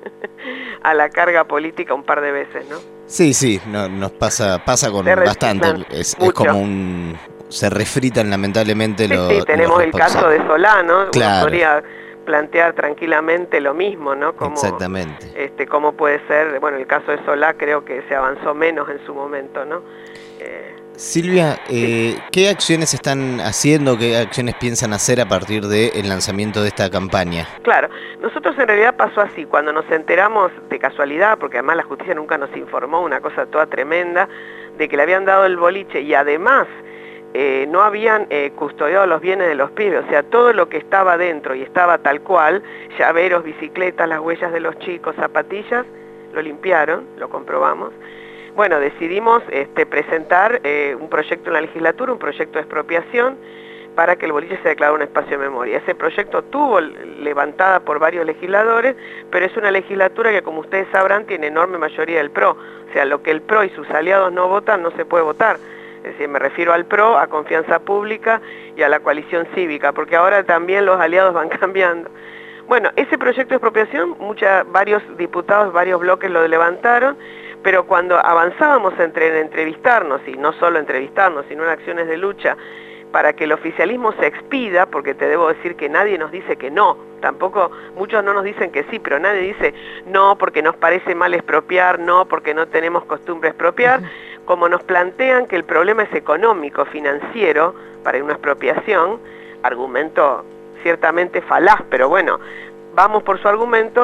a la carga política un par de veces, ¿no? Sí, nos pasa con bastante, es como se refritan lamentablemente Sí, tenemos el caso de Solá, ¿no? Claro. Uno podría plantear tranquilamente lo mismo, ¿no? Exactamente. Cómo puede ser, bueno, el caso de Solá creo que se avanzó menos en su momento, ¿no? Silvia, ¿qué acciones están haciendo, qué acciones piensan hacer a partir del lanzamiento de esta campaña? Claro, nosotros en realidad pasó así, cuando nos enteramos de casualidad, porque además la justicia nunca nos informó, una cosa toda tremenda, de que le habían dado el boliche y además no habían custodiado los bienes de los pibes, o sea, todo lo que estaba dentro y estaba tal cual, llaveros, bicicletas, las huellas de los chicos, zapatillas, lo limpiaron, lo comprobamos. Bueno, decidimos presentar un proyecto en la legislatura, un proyecto de expropiación, para que el boliche se declarara un espacio de memoria. Ese proyecto tuvo levantada por varios legisladores, pero es una legislatura que, como ustedes sabrán, tiene enorme mayoría del PRO. O sea, lo que el PRO y sus aliados no votan, no se puede votar. Es decir, me refiero al PRO, a Confianza Pública y a la coalición cívica, porque ahora también los aliados van cambiando. Bueno, ese proyecto de expropiación, varios diputados, varios bloques lo levantaron, pero cuando avanzábamos en entrevistarnos, y no solo entrevistarnos, sino en acciones de lucha, para que el oficialismo se expida, porque te debo decir que nadie nos dice que no, tampoco, muchos no nos dicen que sí, pero nadie dice no porque nos parece mal expropiar, no porque no tenemos costumbre expropiar, como nos plantean que el problema es económico, financiero, para una expropiación, argumento ciertamente falaz, pero bueno, vamos por su argumento,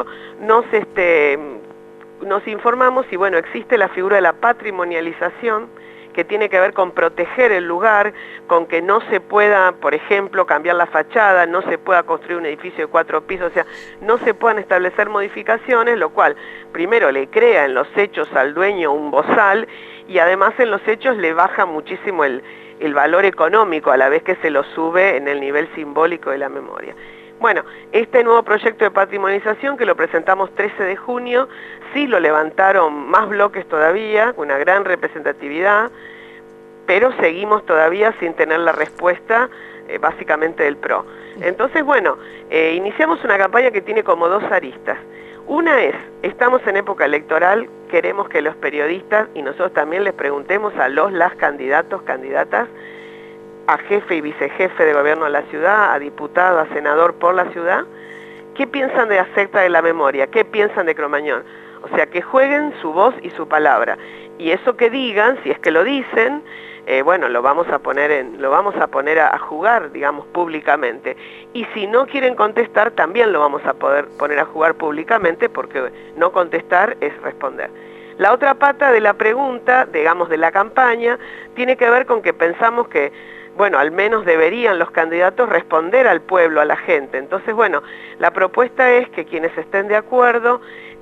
nos informamos y bueno, existe la figura de la patrimonialización, que tiene que ver con proteger el lugar, con que no se pueda, por ejemplo, cambiar la fachada, no se pueda construir un edificio de 4 pisos, o sea, no se puedan establecer modificaciones, lo cual primero le crea en los hechos al dueño un bozal y además en los hechos le baja muchísimo el valor económico a la vez que se lo sube en el nivel simbólico de la memoria. Bueno, este nuevo proyecto de patrimonialización que lo presentamos 13 de junio, sí lo levantaron más bloques todavía, con una gran representatividad, pero seguimos todavía sin tener la respuesta básicamente del PRO. Entonces, bueno, iniciamos una campaña que tiene como 2 aristas. Una es, estamos en época electoral, queremos que los periodistas y nosotros también les preguntemos a las candidatos, candidatas, a jefe y vicejefe de gobierno de la ciudad, a diputado, a senador por la ciudad, ¿qué piensan de acerca de la memoria? ¿Qué piensan de Cromañón? O sea, que jueguen su voz y su palabra. Y eso que digan, si es que lo dicen, bueno, lo vamos a poner a jugar, digamos, públicamente. Y si no quieren contestar, también lo vamos a poder poner a jugar públicamente, porque no contestar es responder. La otra pata de la pregunta, digamos, de la campaña, tiene que ver con que pensamos que, bueno, al menos deberían los candidatos responder al pueblo, a la gente. Entonces, bueno, la propuesta es que quienes estén de acuerdo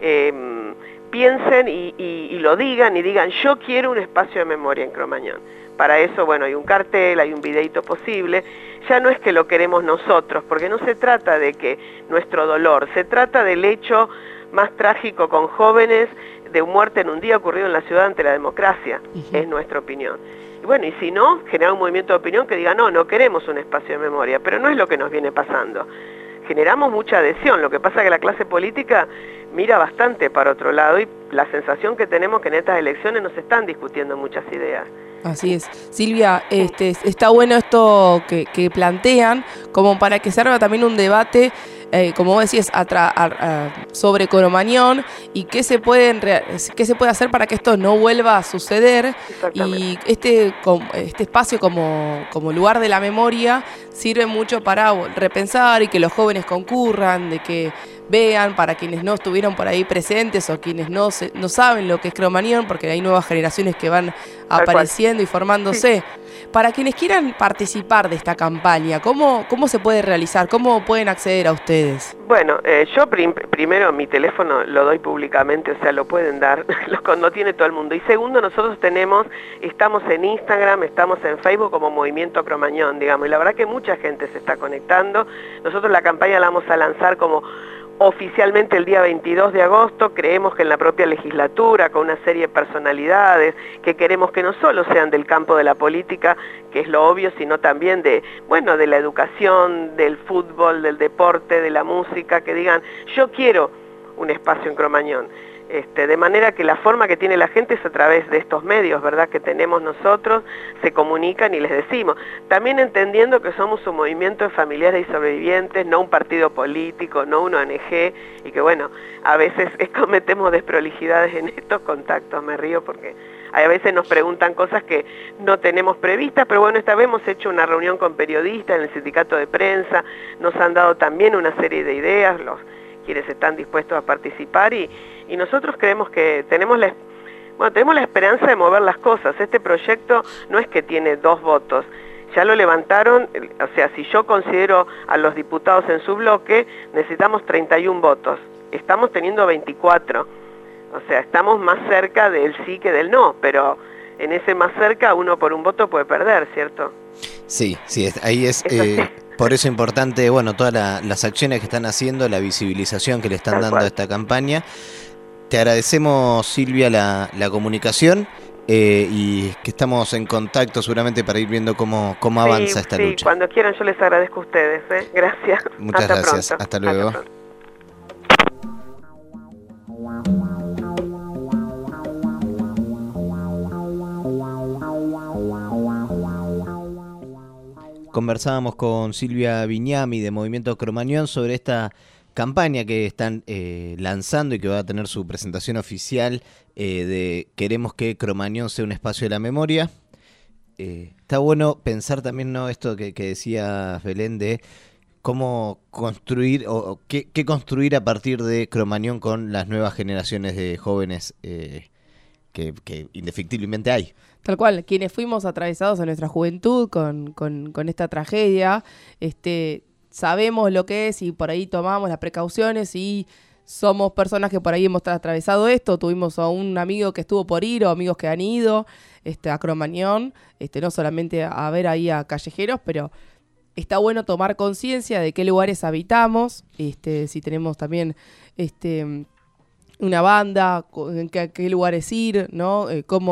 piensen y lo digan, y digan, yo quiero un espacio de memoria en Cromañón. Para eso, bueno, hay un cartel, hay un videíto posible. Ya no es que lo queremos nosotros, porque no se trata de que nuestro dolor, se trata del hecho más trágico con jóvenes de muerte en un día ocurrido en la ciudad ante la democracia, es nuestra opinión. Y bueno, y si no, generar un movimiento de opinión que diga, no queremos un espacio de memoria, pero no es lo que nos viene pasando. Generamos mucha adhesión, lo que pasa es que la clase política mira bastante para otro lado y la sensación que tenemos que en estas elecciones no se están discutiendo muchas ideas. Así es. Silvia, está bueno esto que plantean, como para que se abra también un debate, como vos decís, sobre Cromañón y qué se puede hacer para que esto no vuelva a suceder. Y este espacio como lugar de la memoria sirve mucho para repensar y que los jóvenes concurran, de que vean, para quienes no estuvieron por ahí presentes o quienes no saben lo que es Cromañón, porque hay nuevas generaciones que van apareciendo y formándose. Para quienes quieran participar de esta campaña, ¿cómo se puede realizar? ¿Cómo pueden acceder a ustedes? Bueno, yo primero mi teléfono lo doy públicamente, o sea, lo pueden dar, lo tiene todo el mundo. Y segundo, nosotros estamos en Instagram, estamos en Facebook como Movimiento Cromañón, digamos, y la verdad que mucha gente se está conectando. Nosotros la campaña la vamos a lanzar como oficialmente el día 22 de agosto, creemos que en la propia legislatura, con una serie de personalidades, que queremos que no solo sean del campo de la política, que es lo obvio, sino también de la educación, del fútbol, del deporte, de la música, que digan, yo quiero un espacio en Cromañón. De manera que la forma que tiene la gente es a través de estos medios, ¿verdad?, que tenemos nosotros, se comunican y les decimos. También entendiendo que somos un movimiento de familiares y sobrevivientes, no un partido político, no una ONG, y que bueno, a veces cometemos desprolijidades en estos contactos, me río porque a veces nos preguntan cosas que no tenemos previstas, pero bueno, esta vez hemos hecho una reunión con periodistas en el sindicato de prensa, nos han dado también una serie de ideas, quienes están dispuestos a participar y nosotros creemos que tenemos la esperanza de mover las cosas. Este proyecto no es que tiene 2 votos, ya lo levantaron, o sea, si yo considero a los diputados en su bloque, necesitamos 31 votos, estamos teniendo 24, o sea, estamos más cerca del sí que del no, pero en ese más cerca uno por un voto puede perder, ¿cierto? Sí, ahí es... Por eso es importante, todas las acciones que están haciendo, la visibilización que le están dando a esta campaña. Te agradecemos, Silvia, la comunicación y que estamos en contacto seguramente para ir viendo cómo avanza esta lucha. Sí, cuando quieran yo les agradezco a ustedes. Gracias. Muchas gracias. Pronto. Hasta luego. Hasta pronto. Conversábamos con Silvia Viñami de Movimiento Cromañón sobre esta campaña que están lanzando y que va a tener su presentación oficial de Queremos que Cromañón sea un espacio de la memoria. Está bueno pensar también, ¿no?, esto que decía Belén de cómo construir o qué construir a partir de Cromañón con las nuevas generaciones de jóvenes que indefectiblemente hay. Tal cual, quienes fuimos atravesados en nuestra juventud con esta tragedia, sabemos lo que es y por ahí tomamos las precauciones y somos personas que por ahí hemos atravesado esto. Tuvimos a un amigo que estuvo por ir o amigos que han ido a Cromañón, no solamente a ver ahí a callejeros, pero está bueno tomar conciencia de qué lugares habitamos, si tenemos también una banda, en qué lugares ir, ¿no?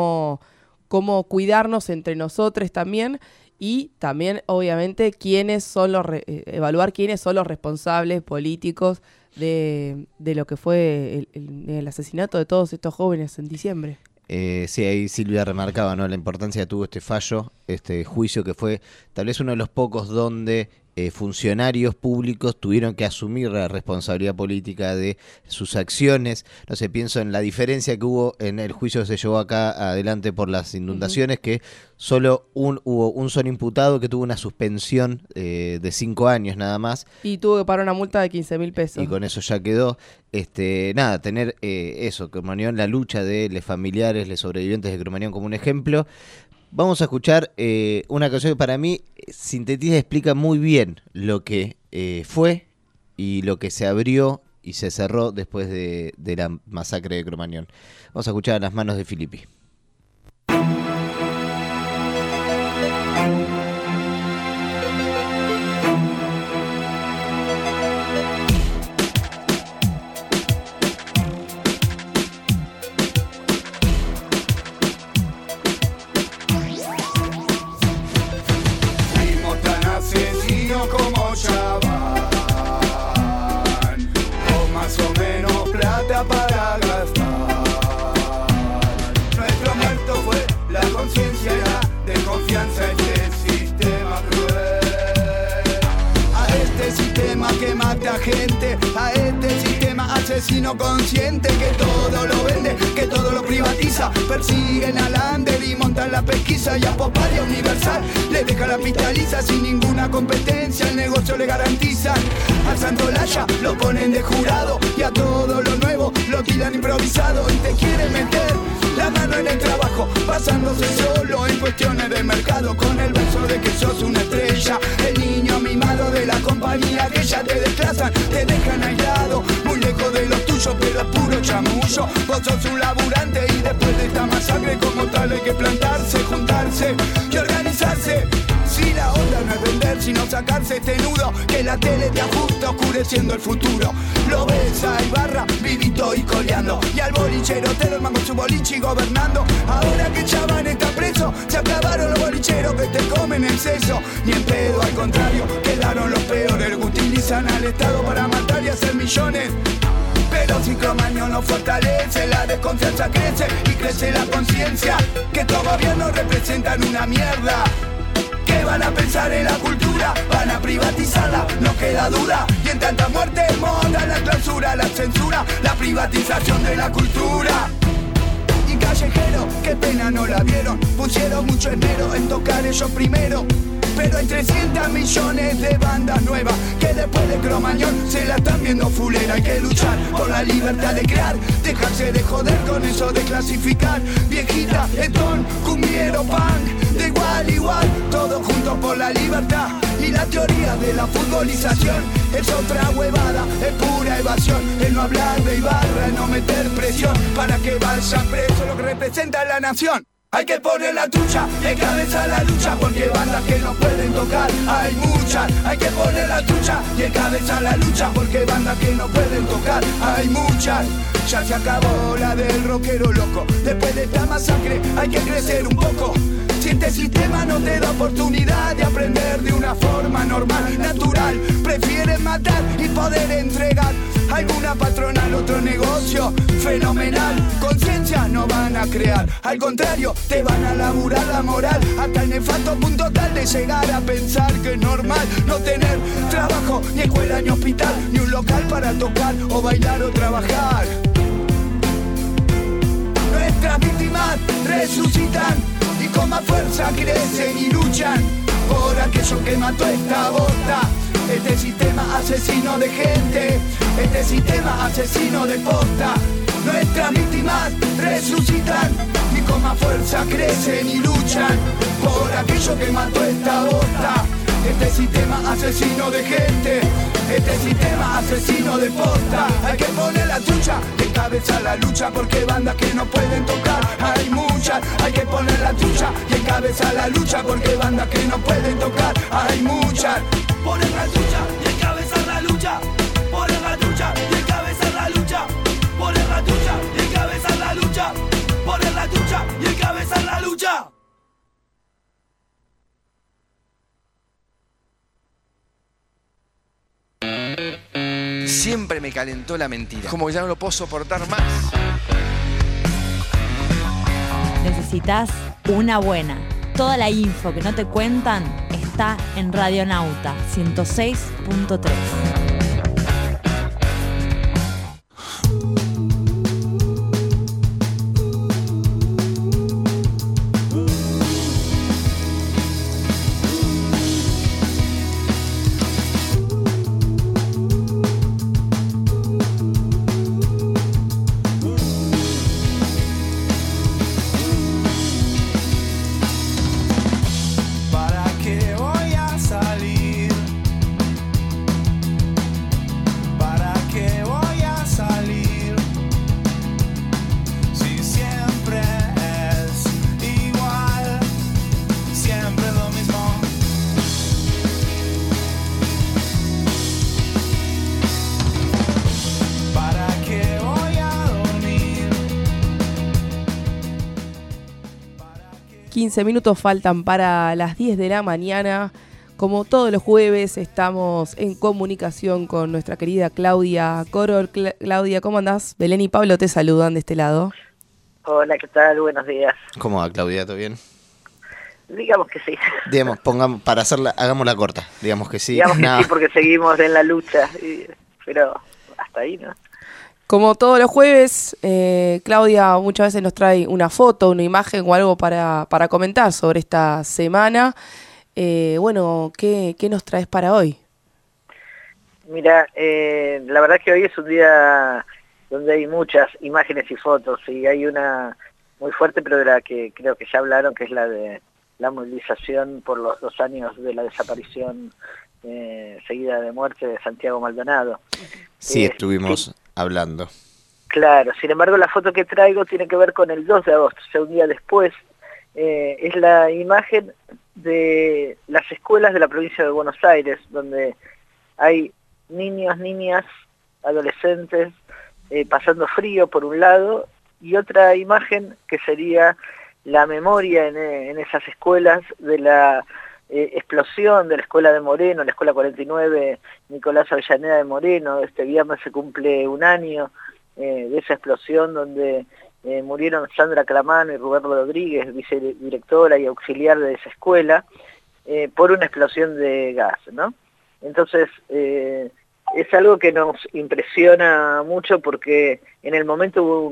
Cómo cuidarnos entre nosotros también y también obviamente evaluar quiénes son los responsables políticos de lo que fue el asesinato de todos estos jóvenes en diciembre. Sí, ahí Silvia remarcaba, ¿no?, la importancia que tuvo este fallo, este juicio que fue tal vez uno de los pocos donde funcionarios públicos tuvieron que asumir la responsabilidad política de sus acciones. No sé, pienso en la diferencia que hubo en el juicio que se llevó acá adelante por las inundaciones, que solo hubo un solo imputado que tuvo una suspensión de 5 años nada más. Y tuvo que pagar una multa de 15.000 pesos. Y con eso ya quedó. Tener eso, Cromañón, la lucha de los familiares, los sobrevivientes de Cromañón como un ejemplo. Vamos a escuchar una canción que para mí sintetiza y explica muy bien lo que fue y lo que se abrió y se cerró después de la masacre de Cromañón. Vamos a escuchar Las manos de Filippi. Para gastar. Nuestro muerto fue la conciencia de confianza en este sistema cruel. A este sistema que mata gente, a este sistema asesino consciente que todo lo vende, que todo lo privatiza, persiguen al under y montan la pesquisa y a Poparia Universal le deja la pista lisa sin ninguna competencia, el negocio le garantiza. Al Santo Laya lo ponen de jurado y a todo lo nuevo lo tiran improvisado y te quieren meter la mano en el trabajo, basándose solo en cuestiones de mercado, con el verso de que sos una estrella, el niño mimado de la compañía que ya te desclasan, te dejan aislado, muy lejos de los tuyos, pero es puro chamullo. Vos sos un laburante y después de esta masacre como tal hay que plantarse, juntarse y organizarse. Si la onda no es vender, sino sacarse este nudo que la tele te ajusta oscureciendo el futuro. Lo ves a Ibarra vivito y coleando, y al bolichero te lo mango su boliche y gobernando. Ahora que Chaván está preso, se acabaron los bolicheros que te comen el seso. Ni en pedo, al contrario, quedaron los peores que utilizan al Estado para matar y hacer millones. Pero si Cromañón no fortalece, la desconfianza crece y crece la conciencia que estos gobiernos representan una mierda. ¿Qué van a pensar en la cultura? Van a privatizarla, no queda duda. Y en tanta muerte moda la clausura, la censura, la privatización de la cultura. Y Callejero, qué pena no la vieron, pusieron mucho esmero en tocar ellos primero. Pero hay 300 millones de bandas nuevas que después de Cromañón se la están viendo fulera. Hay que luchar por la libertad de crear, dejarse de joder con eso de clasificar. Viejita, etón, cumbiero, punk, de igual a igual, todos juntos por la libertad. Y la teoría de la futbolización es otra huevada, es pura evasión. El no hablar de Ibarra, el no meter presión para que vaya preso lo que representa a la nación. Hay que poner la trucha en cabeza a la lucha, porque bandas que no pueden tocar hay muchas. Hay que poner la trucha y en cabeza a la lucha, porque bandas que no pueden tocar hay muchas. Ya se acabó la del rockero loco, después de esta masacre hay que crecer un poco. Si este sistema no te da oportunidad de aprender de una forma normal, natural, prefieren matar y poder entregar alguna patronal, otro negocio fenomenal. Conciencia no van a crear, al contrario, te van a laburar la moral hasta el nefasto punto tal de llegar a pensar que es normal no tener trabajo, ni escuela, ni hospital, ni un local para tocar o bailar o trabajar. Nuestras víctimas resucitan y con más fuerza crecen y luchan por aquello que mató esta bota. Este sistema asesino de gente, este sistema asesino de posta. Nuestras víctimas resucitan y con más fuerza crecen y luchan por aquello que mató esta bota. Este sistema asesino de gente, este sistema asesino de posta. Hay que poner la trucha de cabeza a la lucha, porque bandas que no pueden tocar hay muchas. Hay que poner la trucha y en cabeza a la lucha, porque bandas que no pueden tocar hay muchas. Poner la trucha y en cabeza a la lucha, poner la trucha y en cabeza a la lucha, poner la trucha y en cabeza a la lucha, poner la trucha y en cabeza a la lucha. Siempre me calentó la mentira. Como que ya no lo puedo soportar más. Necesitas una buena. Toda la info que no te cuentan está en Radionauta 106.3. Minutos faltan para las 10 de la mañana. Como todos los jueves estamos en comunicación con nuestra querida Claudia Corol. Claudia, ¿cómo andás? Belén y Pablo te saludan de este lado. Hola, ¿qué tal? Buenos días. ¿Cómo va, Claudia? ¿Todo bien? Digamos que sí. Digamos, para hacerla, hagámosla corta. Digamos que sí. Digamos que sí, porque seguimos en la lucha, pero hasta ahí, ¿no? Como todos los jueves, Claudia muchas veces nos trae una foto, una imagen o algo para comentar sobre esta semana. Bueno, ¿qué nos traes para hoy? Mira, la verdad que hoy es un día donde hay muchas imágenes y fotos, y hay una muy fuerte, pero de la que creo que ya hablaron, que es la de la movilización por los 2 años de la desaparición seguida de muerte de Santiago Maldonado. Sí, estuvimos hablando. Claro, sin embargo la foto que traigo tiene que ver con el 2 de agosto, o sea, un día después. Es la imagen de las escuelas de la provincia de Buenos Aires, donde hay niños, niñas, adolescentes pasando frío por un lado, y otra imagen que sería la memoria en esas escuelas de la explosión de la escuela de Moreno, la escuela 49 Nicolás Avellaneda de Moreno. Este viernes se cumple 1 año de esa explosión donde murieron Sandra Clamano y Rubén Rodríguez, vicedirectora y auxiliar de esa escuela, por una explosión de gas, ¿no? Entonces, es algo que nos impresiona mucho porque en el momento hubo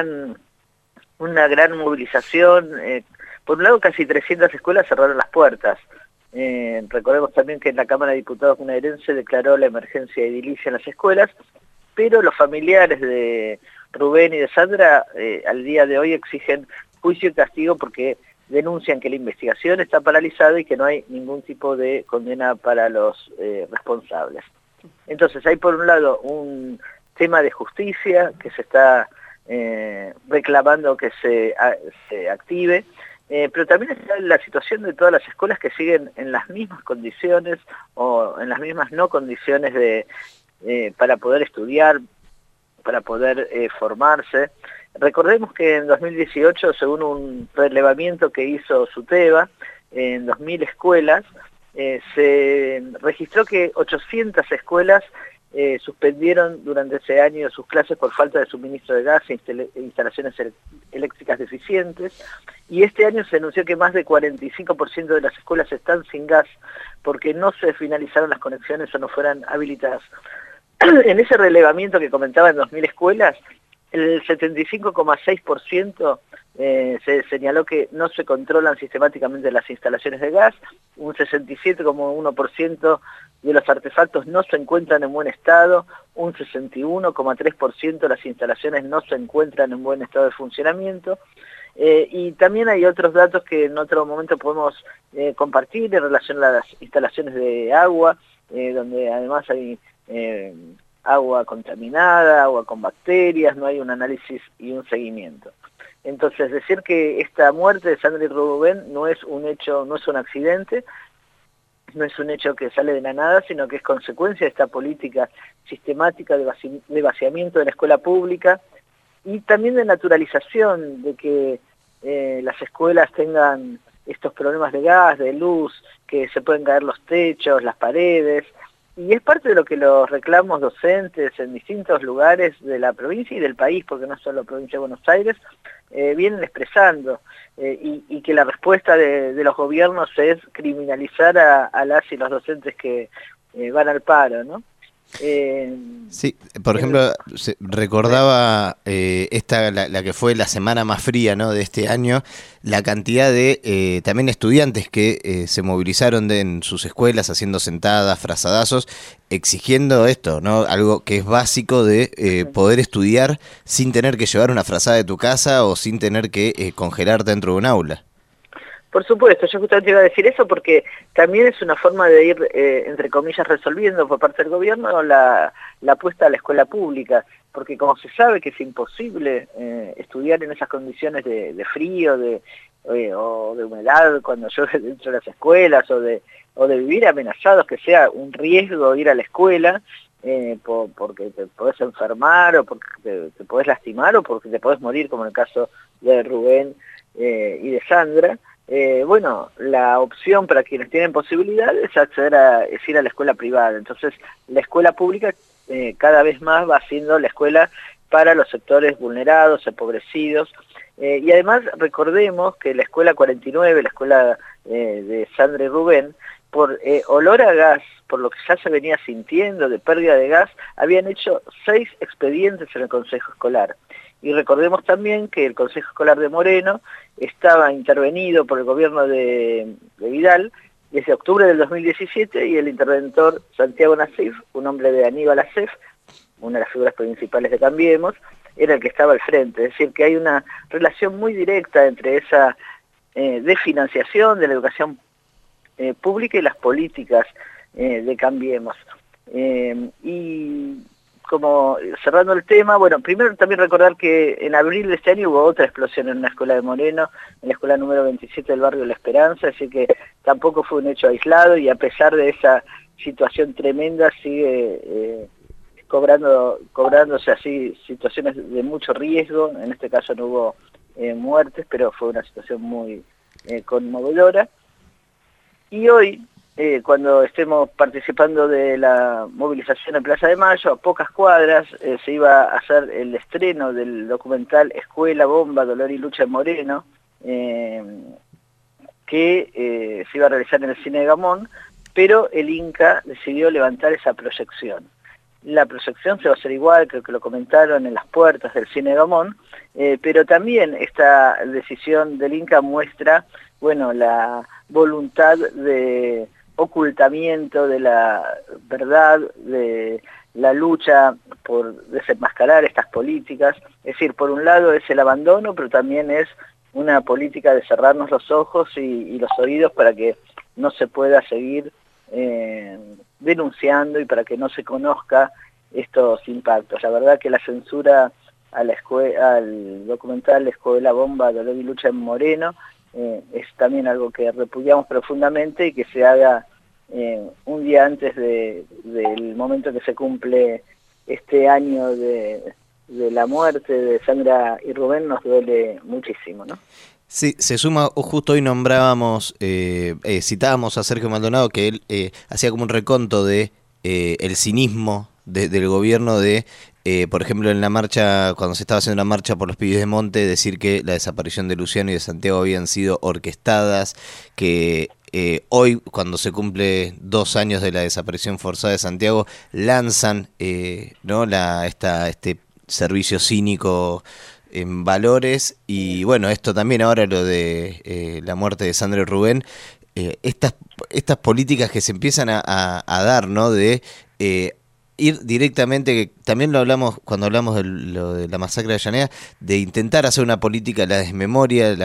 una gran movilización. Por un lado, casi 300 escuelas cerraron las puertas. Recordemos también que en la Cámara de Diputados bonaerense declaró la emergencia edilicia en las escuelas, pero los familiares de Rubén y de Sandra al día de hoy exigen juicio y castigo porque denuncian que la investigación está paralizada y que no hay ningún tipo de condena para los responsables. Entonces hay por un lado un tema de justicia que se está reclamando que se active, pero también está la situación de todas las escuelas que siguen en las mismas condiciones o en las mismas no condiciones para poder estudiar, para poder formarse. Recordemos que en 2018, según un relevamiento que hizo SUTEBA, en 2.000 escuelas, se registró que 800 escuelas suspendieron durante ese año sus clases por falta de suministro de gas e instalaciones eléctricas deficientes, y este año se anunció que más de 45% de las escuelas están sin gas porque no se finalizaron las conexiones o no fueran habilitadas. En ese relevamiento que comentaba en 2.000 escuelas, el 75,6% se señaló que no se controlan sistemáticamente las instalaciones de gas, un 67,1% de los artefactos no se encuentran en buen estado, un 61,3% de las instalaciones no se encuentran en buen estado de funcionamiento, y también hay otros datos que en otro momento podemos compartir en relación a las instalaciones de agua, donde además hay agua contaminada, agua con bacterias, no hay un análisis y un seguimiento. Entonces, decir que esta muerte de Sandra y Rubén no es un hecho, no es un accidente, no es un hecho que sale de la nada, sino que es consecuencia de esta política sistemática de vaciamiento de la escuela pública y también de naturalización de que las escuelas tengan estos problemas de gas, de luz, que se pueden caer los techos, las paredes. Y es parte de lo que los reclamos docentes en distintos lugares de la provincia y del país, porque no solo la provincia de Buenos Aires, vienen expresando, y que la respuesta de los gobiernos es criminalizar a las y los docentes que van al paro, ¿no? Sí, por ejemplo, recordaba la que fue la semana más fría, ¿no?, de este año, la cantidad de también estudiantes que se movilizaron en sus escuelas haciendo sentadas, frazadazos, exigiendo esto, ¿no?, algo que es básico de poder estudiar sin tener que llevar una frazada de tu casa o sin tener que congelar dentro de un aula. Por supuesto, yo justamente iba a decir eso porque también es una forma de ir, entre comillas, resolviendo por parte del gobierno la apuesta a la escuela pública, porque como se sabe que es imposible estudiar en esas condiciones de frío o de humedad cuando llueve dentro de las escuelas o de vivir amenazados, que sea un riesgo ir a la escuela, porque te podés enfermar o porque te podés lastimar o porque te podés morir, como en el caso de Rubén y de Sandra. Bueno, la opción para quienes tienen posibilidad es ir a la escuela privada. Entonces, la escuela pública cada vez más va siendo la escuela para los sectores vulnerados, empobrecidos. Y además, recordemos que la escuela 49, la escuela de Sandra y Rubén, por olor a gas, por lo que ya se venía sintiendo de pérdida de gas, habían hecho 6 expedientes en el Consejo Escolar. Y recordemos también que el Consejo Escolar de Moreno estaba intervenido por el gobierno de Vidal desde octubre del 2017 y el interventor Santiago Nasif, un hombre de Aníbal Acef, una de las figuras principales de Cambiemos, era el que estaba al frente. Es decir, que hay una relación muy directa entre esa desfinanciación de la educación pública y las políticas de Cambiemos. Y como cerrando el tema, bueno, primero también recordar que en abril de este año hubo otra explosión en una escuela de Moreno, en la escuela número 27 del barrio La Esperanza, así que tampoco fue un hecho aislado y a pesar de esa situación tremenda sigue cobrándose así situaciones de mucho riesgo. En este caso no hubo muertes, pero fue una situación muy conmovedora. Y hoy, cuando estemos participando de la movilización en Plaza de Mayo, a pocas cuadras se iba a hacer el estreno del documental Escuela, Bomba, Dolor y Lucha en Moreno, que se iba a realizar en el Cine de Gamón, pero el Inca decidió levantar esa proyección. La proyección se va a hacer igual, creo que lo comentaron, en las puertas del Cine de Gamón, pero también esta decisión del Inca muestra, bueno, la voluntad de ocultamiento de la verdad, de la lucha por desenmascarar estas políticas. Es decir, por un lado es el abandono, pero también es una política de cerrarnos los ojos y los oídos para que no se pueda seguir denunciando y para que no se conozca estos impactos. La verdad que la censura a al documental Escuela, Bomba, Dolor y Lucha en Moreno es también algo que repudiamos profundamente y que se haga un día antes del momento que se cumple este año de la muerte de Sandra y Rubén, nos duele muchísimo, ¿no? Sí, se suma, justo hoy nombrábamos, citábamos a Sergio Maldonado, que él hacía como un reconto de el cinismo del gobierno de, por ejemplo, en la marcha, cuando se estaba haciendo la marcha por los pibes de Monte, decir que la desaparición de Luciano y de Santiago habían sido orquestadas, que hoy, cuando se cumple 2 años de la desaparición forzada de Santiago, lanzan ¿no? este servicio cínico en valores. Y bueno, esto también ahora, lo de la muerte de Sandra y Rubén, estas políticas que se empiezan a dar, ¿no? De ir directamente, que también lo hablamos cuando hablamos de lo de la masacre de Avellaneda, de intentar hacer una política de la desmemoria,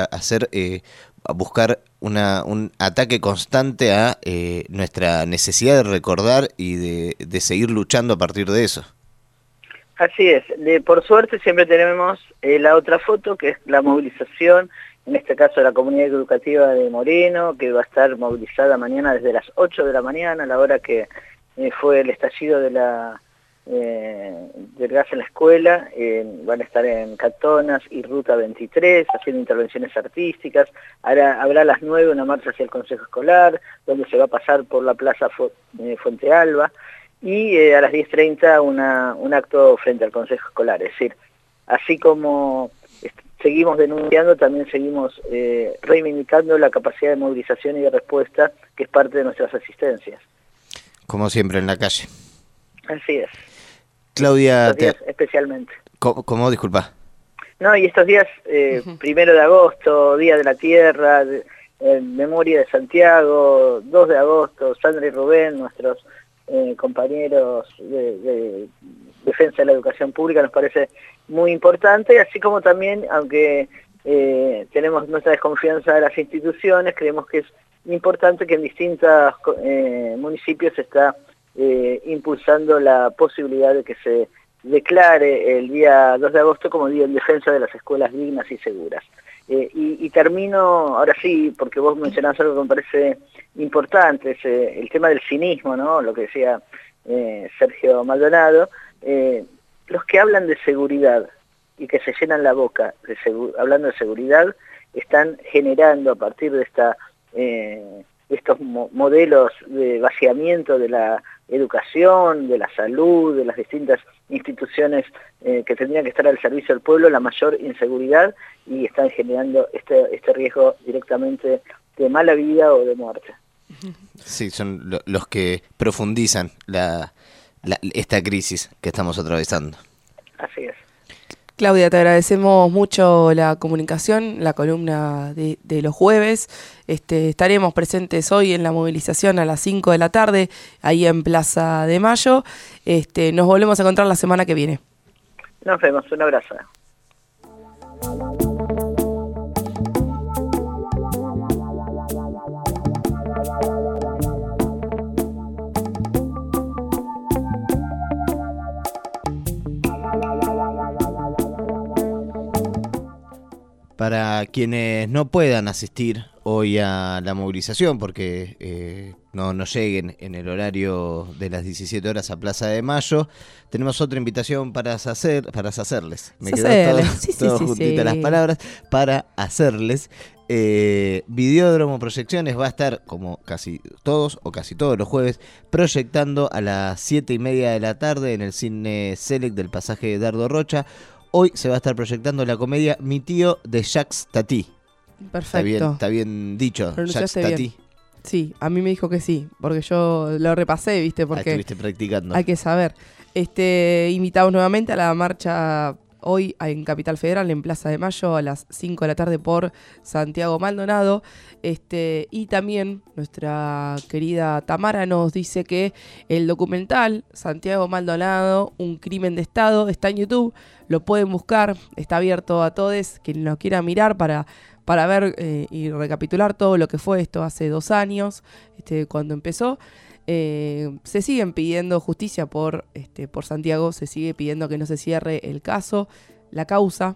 a buscar un ataque constante a nuestra necesidad de recordar y de seguir luchando a partir de eso. Así es. Por suerte siempre tenemos la otra foto, que es la movilización, en este caso de la comunidad educativa de Moreno, que va a estar movilizada mañana desde las 8 de la mañana, a la hora que fue el estallido de del gas en la escuela. Van a estar en Catonas y Ruta 23 haciendo intervenciones artísticas. Ahora habrá a las 9 una marcha hacia el Consejo Escolar, donde se va a pasar por la Plaza Fuente Alba, y a las 10:30 un acto frente al Consejo Escolar. Es decir, así como seguimos denunciando, también seguimos reivindicando la capacidad de movilización y de respuesta, que es parte de nuestras asistencias. Como siempre en la calle. Así es. Claudia, especialmente. ¿Cómo? Disculpa. No, y estos días, 1 de agosto, Día de la Tierra, Memoria de Santiago, 2 de agosto, Sandra y Rubén, nuestros compañeros de defensa de la educación pública, nos parece muy importante, así como también, aunque tenemos nuestra desconfianza de las instituciones, creemos que es importante que en distintos municipios se está impulsando la posibilidad de que se declare el día 2 de agosto como Día en Defensa de las Escuelas Dignas y Seguras. Y termino, ahora sí, porque vos mencionás algo que me parece importante, es el tema del cinismo, ¿no? Lo que decía Sergio Maldonado. Los que hablan de seguridad y que se llenan la boca hablando de seguridad, están generando a partir de estos modelos de vaciamiento de la educación, de la salud, de las distintas instituciones que tendrían que estar al servicio del pueblo, la mayor inseguridad, y están generando este riesgo directamente de mala vida o de muerte. Sí, son los que profundizan esta crisis que estamos atravesando. Así es. Claudia, te agradecemos mucho la comunicación, la columna de los jueves. Estaremos presentes hoy en la movilización a las 5 de la tarde, ahí en Plaza de Mayo. Nos volvemos a encontrar la semana que viene. Nos vemos, un abrazo. Para quienes no puedan asistir hoy a la movilización porque no lleguen en el horario de las 17 horas a Plaza de Mayo, tenemos otra invitación para hacerles. Me quedó todo juntita las palabras. Para hacerles. Videódromo Proyecciones va a estar, como casi todos los jueves, proyectando a las 7:30 de la tarde en el Cine Select del Pasaje Dardo Rocha. Hoy se va a estar proyectando la comedia Mi tío de Jacques Tati. Perfecto. Está bien dicho, Jacques bien. Tati. Sí, a mí me dijo que sí, porque yo lo repasé, ¿viste? Porque estuviste practicando. Hay que saber. Invitamos nuevamente a la marcha hoy en Capital Federal, en Plaza de Mayo, a las 5 de la tarde por Santiago Maldonado. Y también nuestra querida Tamara nos dice que el documental Santiago Maldonado, un crimen de Estado, está en YouTube. Lo pueden buscar, está abierto a todos quien lo quiera mirar para ver y recapitular todo lo que fue esto hace 2 años, cuando empezó. Se siguen pidiendo justicia por Santiago, se sigue pidiendo que no se cierre el caso, la causa.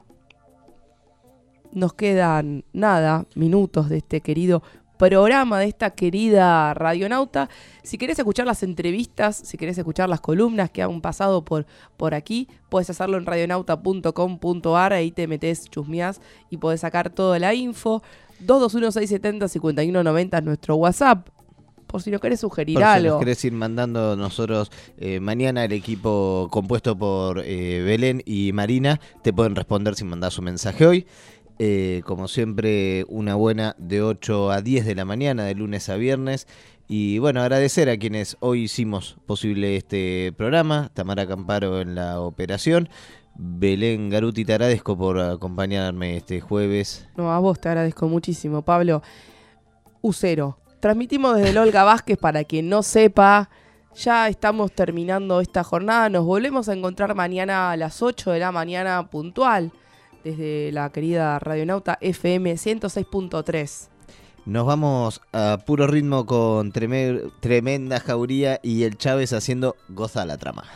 Nos quedan minutos de este querido programa, de esta querida radionauta. Si querés escuchar las entrevistas, si querés escuchar las columnas que han pasado por aquí, podés hacerlo en radionauta.com.ar, ahí te metés, chusmeás y podés sacar toda la info. 221-670-5190 es nuestro WhatsApp. Por si nos querés sugerir algo. Si nos querés ir mandando nosotros mañana, el equipo compuesto por Belén y Marina te pueden responder si mandás un mensaje hoy. Como siempre, una buena de 8 a 10 de la mañana, de lunes a viernes. Y bueno, agradecer a quienes hoy hicimos posible este programa. Tamara Camparo en la operación. Belén Garuti, te agradezco por acompañarme este jueves. No, a vos te agradezco muchísimo, Pablo. Ucero. Transmitimos desde el Olga Vázquez, para quien no sepa. Ya estamos terminando esta jornada. Nos volvemos a encontrar mañana a las 8 de la mañana puntual, desde la querida Radionauta FM 106.3. Nos vamos a puro ritmo con Tremenda Jauría y el Chávez haciendo Goza la Trama.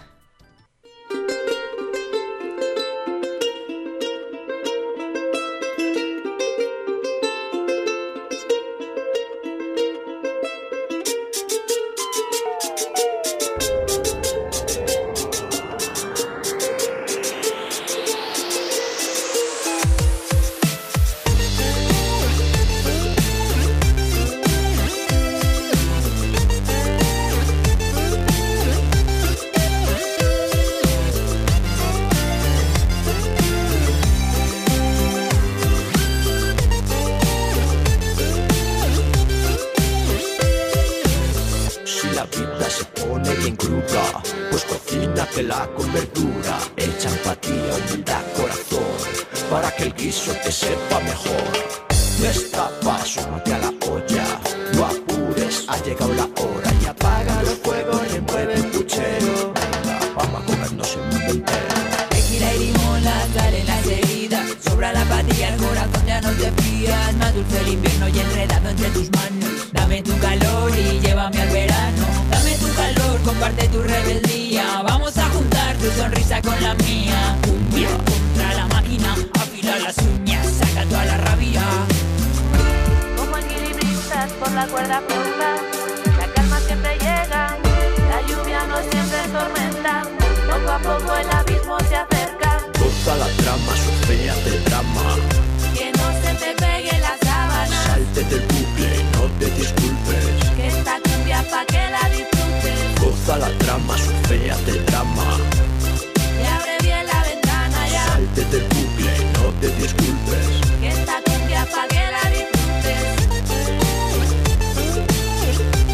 Mezcla con verdura, echa empatía, humildad, corazón, para que el guiso te sepa mejor. Destapa, súmate a la olla, no apures, ha llegado la hora y apaga los fuegos, remueve el puchero. Venga, vamos a comernos el mundo entero. Tequila y limón, la sal en la herida, sobra la apatía, el corazón ya no te fías. Más dulce el invierno y enredado entre tus manos. Dame tu calor y llévame al verano. Dame tu calor, comparte tu rebeldía. Vamos a juntar tu sonrisa con la mía. Cumbia contra la máquina, afila las uñas, saca toda la rabia. Como equilibristas por la cuerda floja, la calma siempre llega, la lluvia no siempre es tormenta. Poco a poco el abismo se acerca. Goza la trama, surféate el drama. Que no se te pegue la sábana. Sáltete el bucle, no te disculpes. Que esta cumbia pa' que la disfrutes. Goza la trama, surféate el drama. Y abre bien la ventana ya. Sáltete el bucle, no te disculpes. Que esta cumbia pa' que la disfrutes.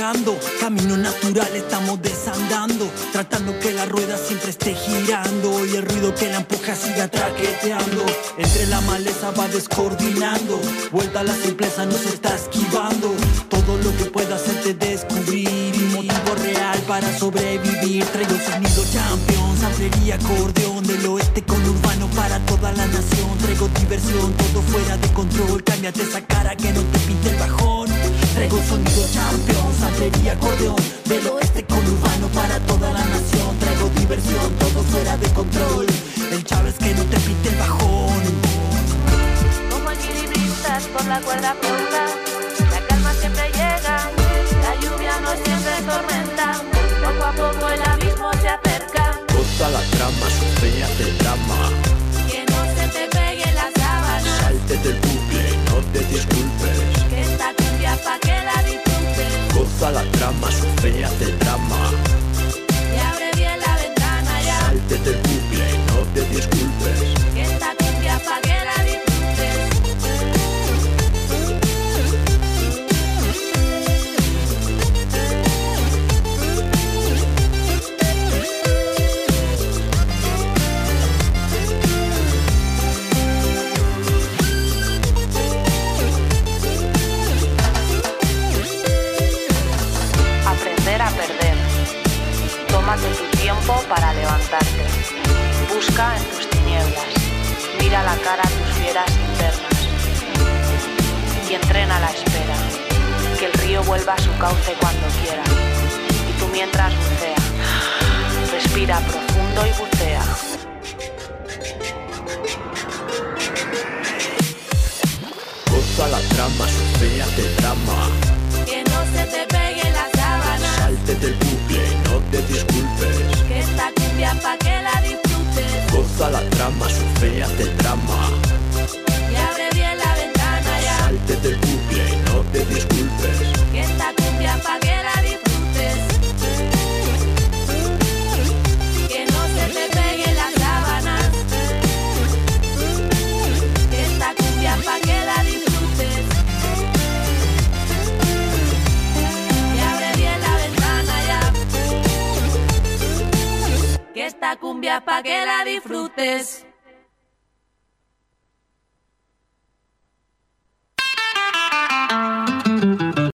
respirando. Camino natural estamos desandando, tratando que la rueda siempre esté girando y el ruido que la empuja siga traqueteando. Entre la maleza va descoordinando, vuelta a la simpleza nos está esquivando. Todo lo que pueda hacerte descubrir y motivo real para sobrevivir. Traigo sonido champion, samplería, acordeón del oeste con urbano para toda la nación. Traigo diversión, todo fuera de control, cámbiate esa cara que no te pinte el bajón. Traigo sonido champion, samplería, acordeón del oeste con urbano para toda la nación. Traigo diversión, todo fuera de control, el Chávez que no te pinte el bajón. Como equilibristas por la cuerda floja, la calma siempre llega, la lluvia no siempre tormenta, poco a poco el abismo se acerca. Goza la trama, sufre y hace drama. Que no se te pegue la sábana, Salte del bucle, no te disculpes. que esta cumbia pa' que la disfrutes. Goza la trama, sufre y hace drama. Y abre bien la ventana ya, Salte del bucle, no te disculpes. que esta cumbia pa' que la disfrutes. Aprender a perder. Tómate tu tiempo para levantarte. Busca en tus tinieblas. Mira la cara a tus fieras internas. Y entrena la espera. Que el río vuelva a su cauce cuando quiera. Y tú mientras bucea. Respira profundo y bucea. Goza la trama, sufre y hace drama. Que no se te pegue la sábana, Salte del bucle, no te disculpes. que esta cumbia pa' que la disfrutes. Goza la trama, sufre y hace drama. Y abre bien la ventana ya, Salte del bucle, no te disculpes. que esta cumbia pa' que la disfrutes. Que no se te pegue la sábana, que esta cumbia pa' que la disfrutes. Y abre bien la ventana ya, que esta cumbia pa' que la disfrutes.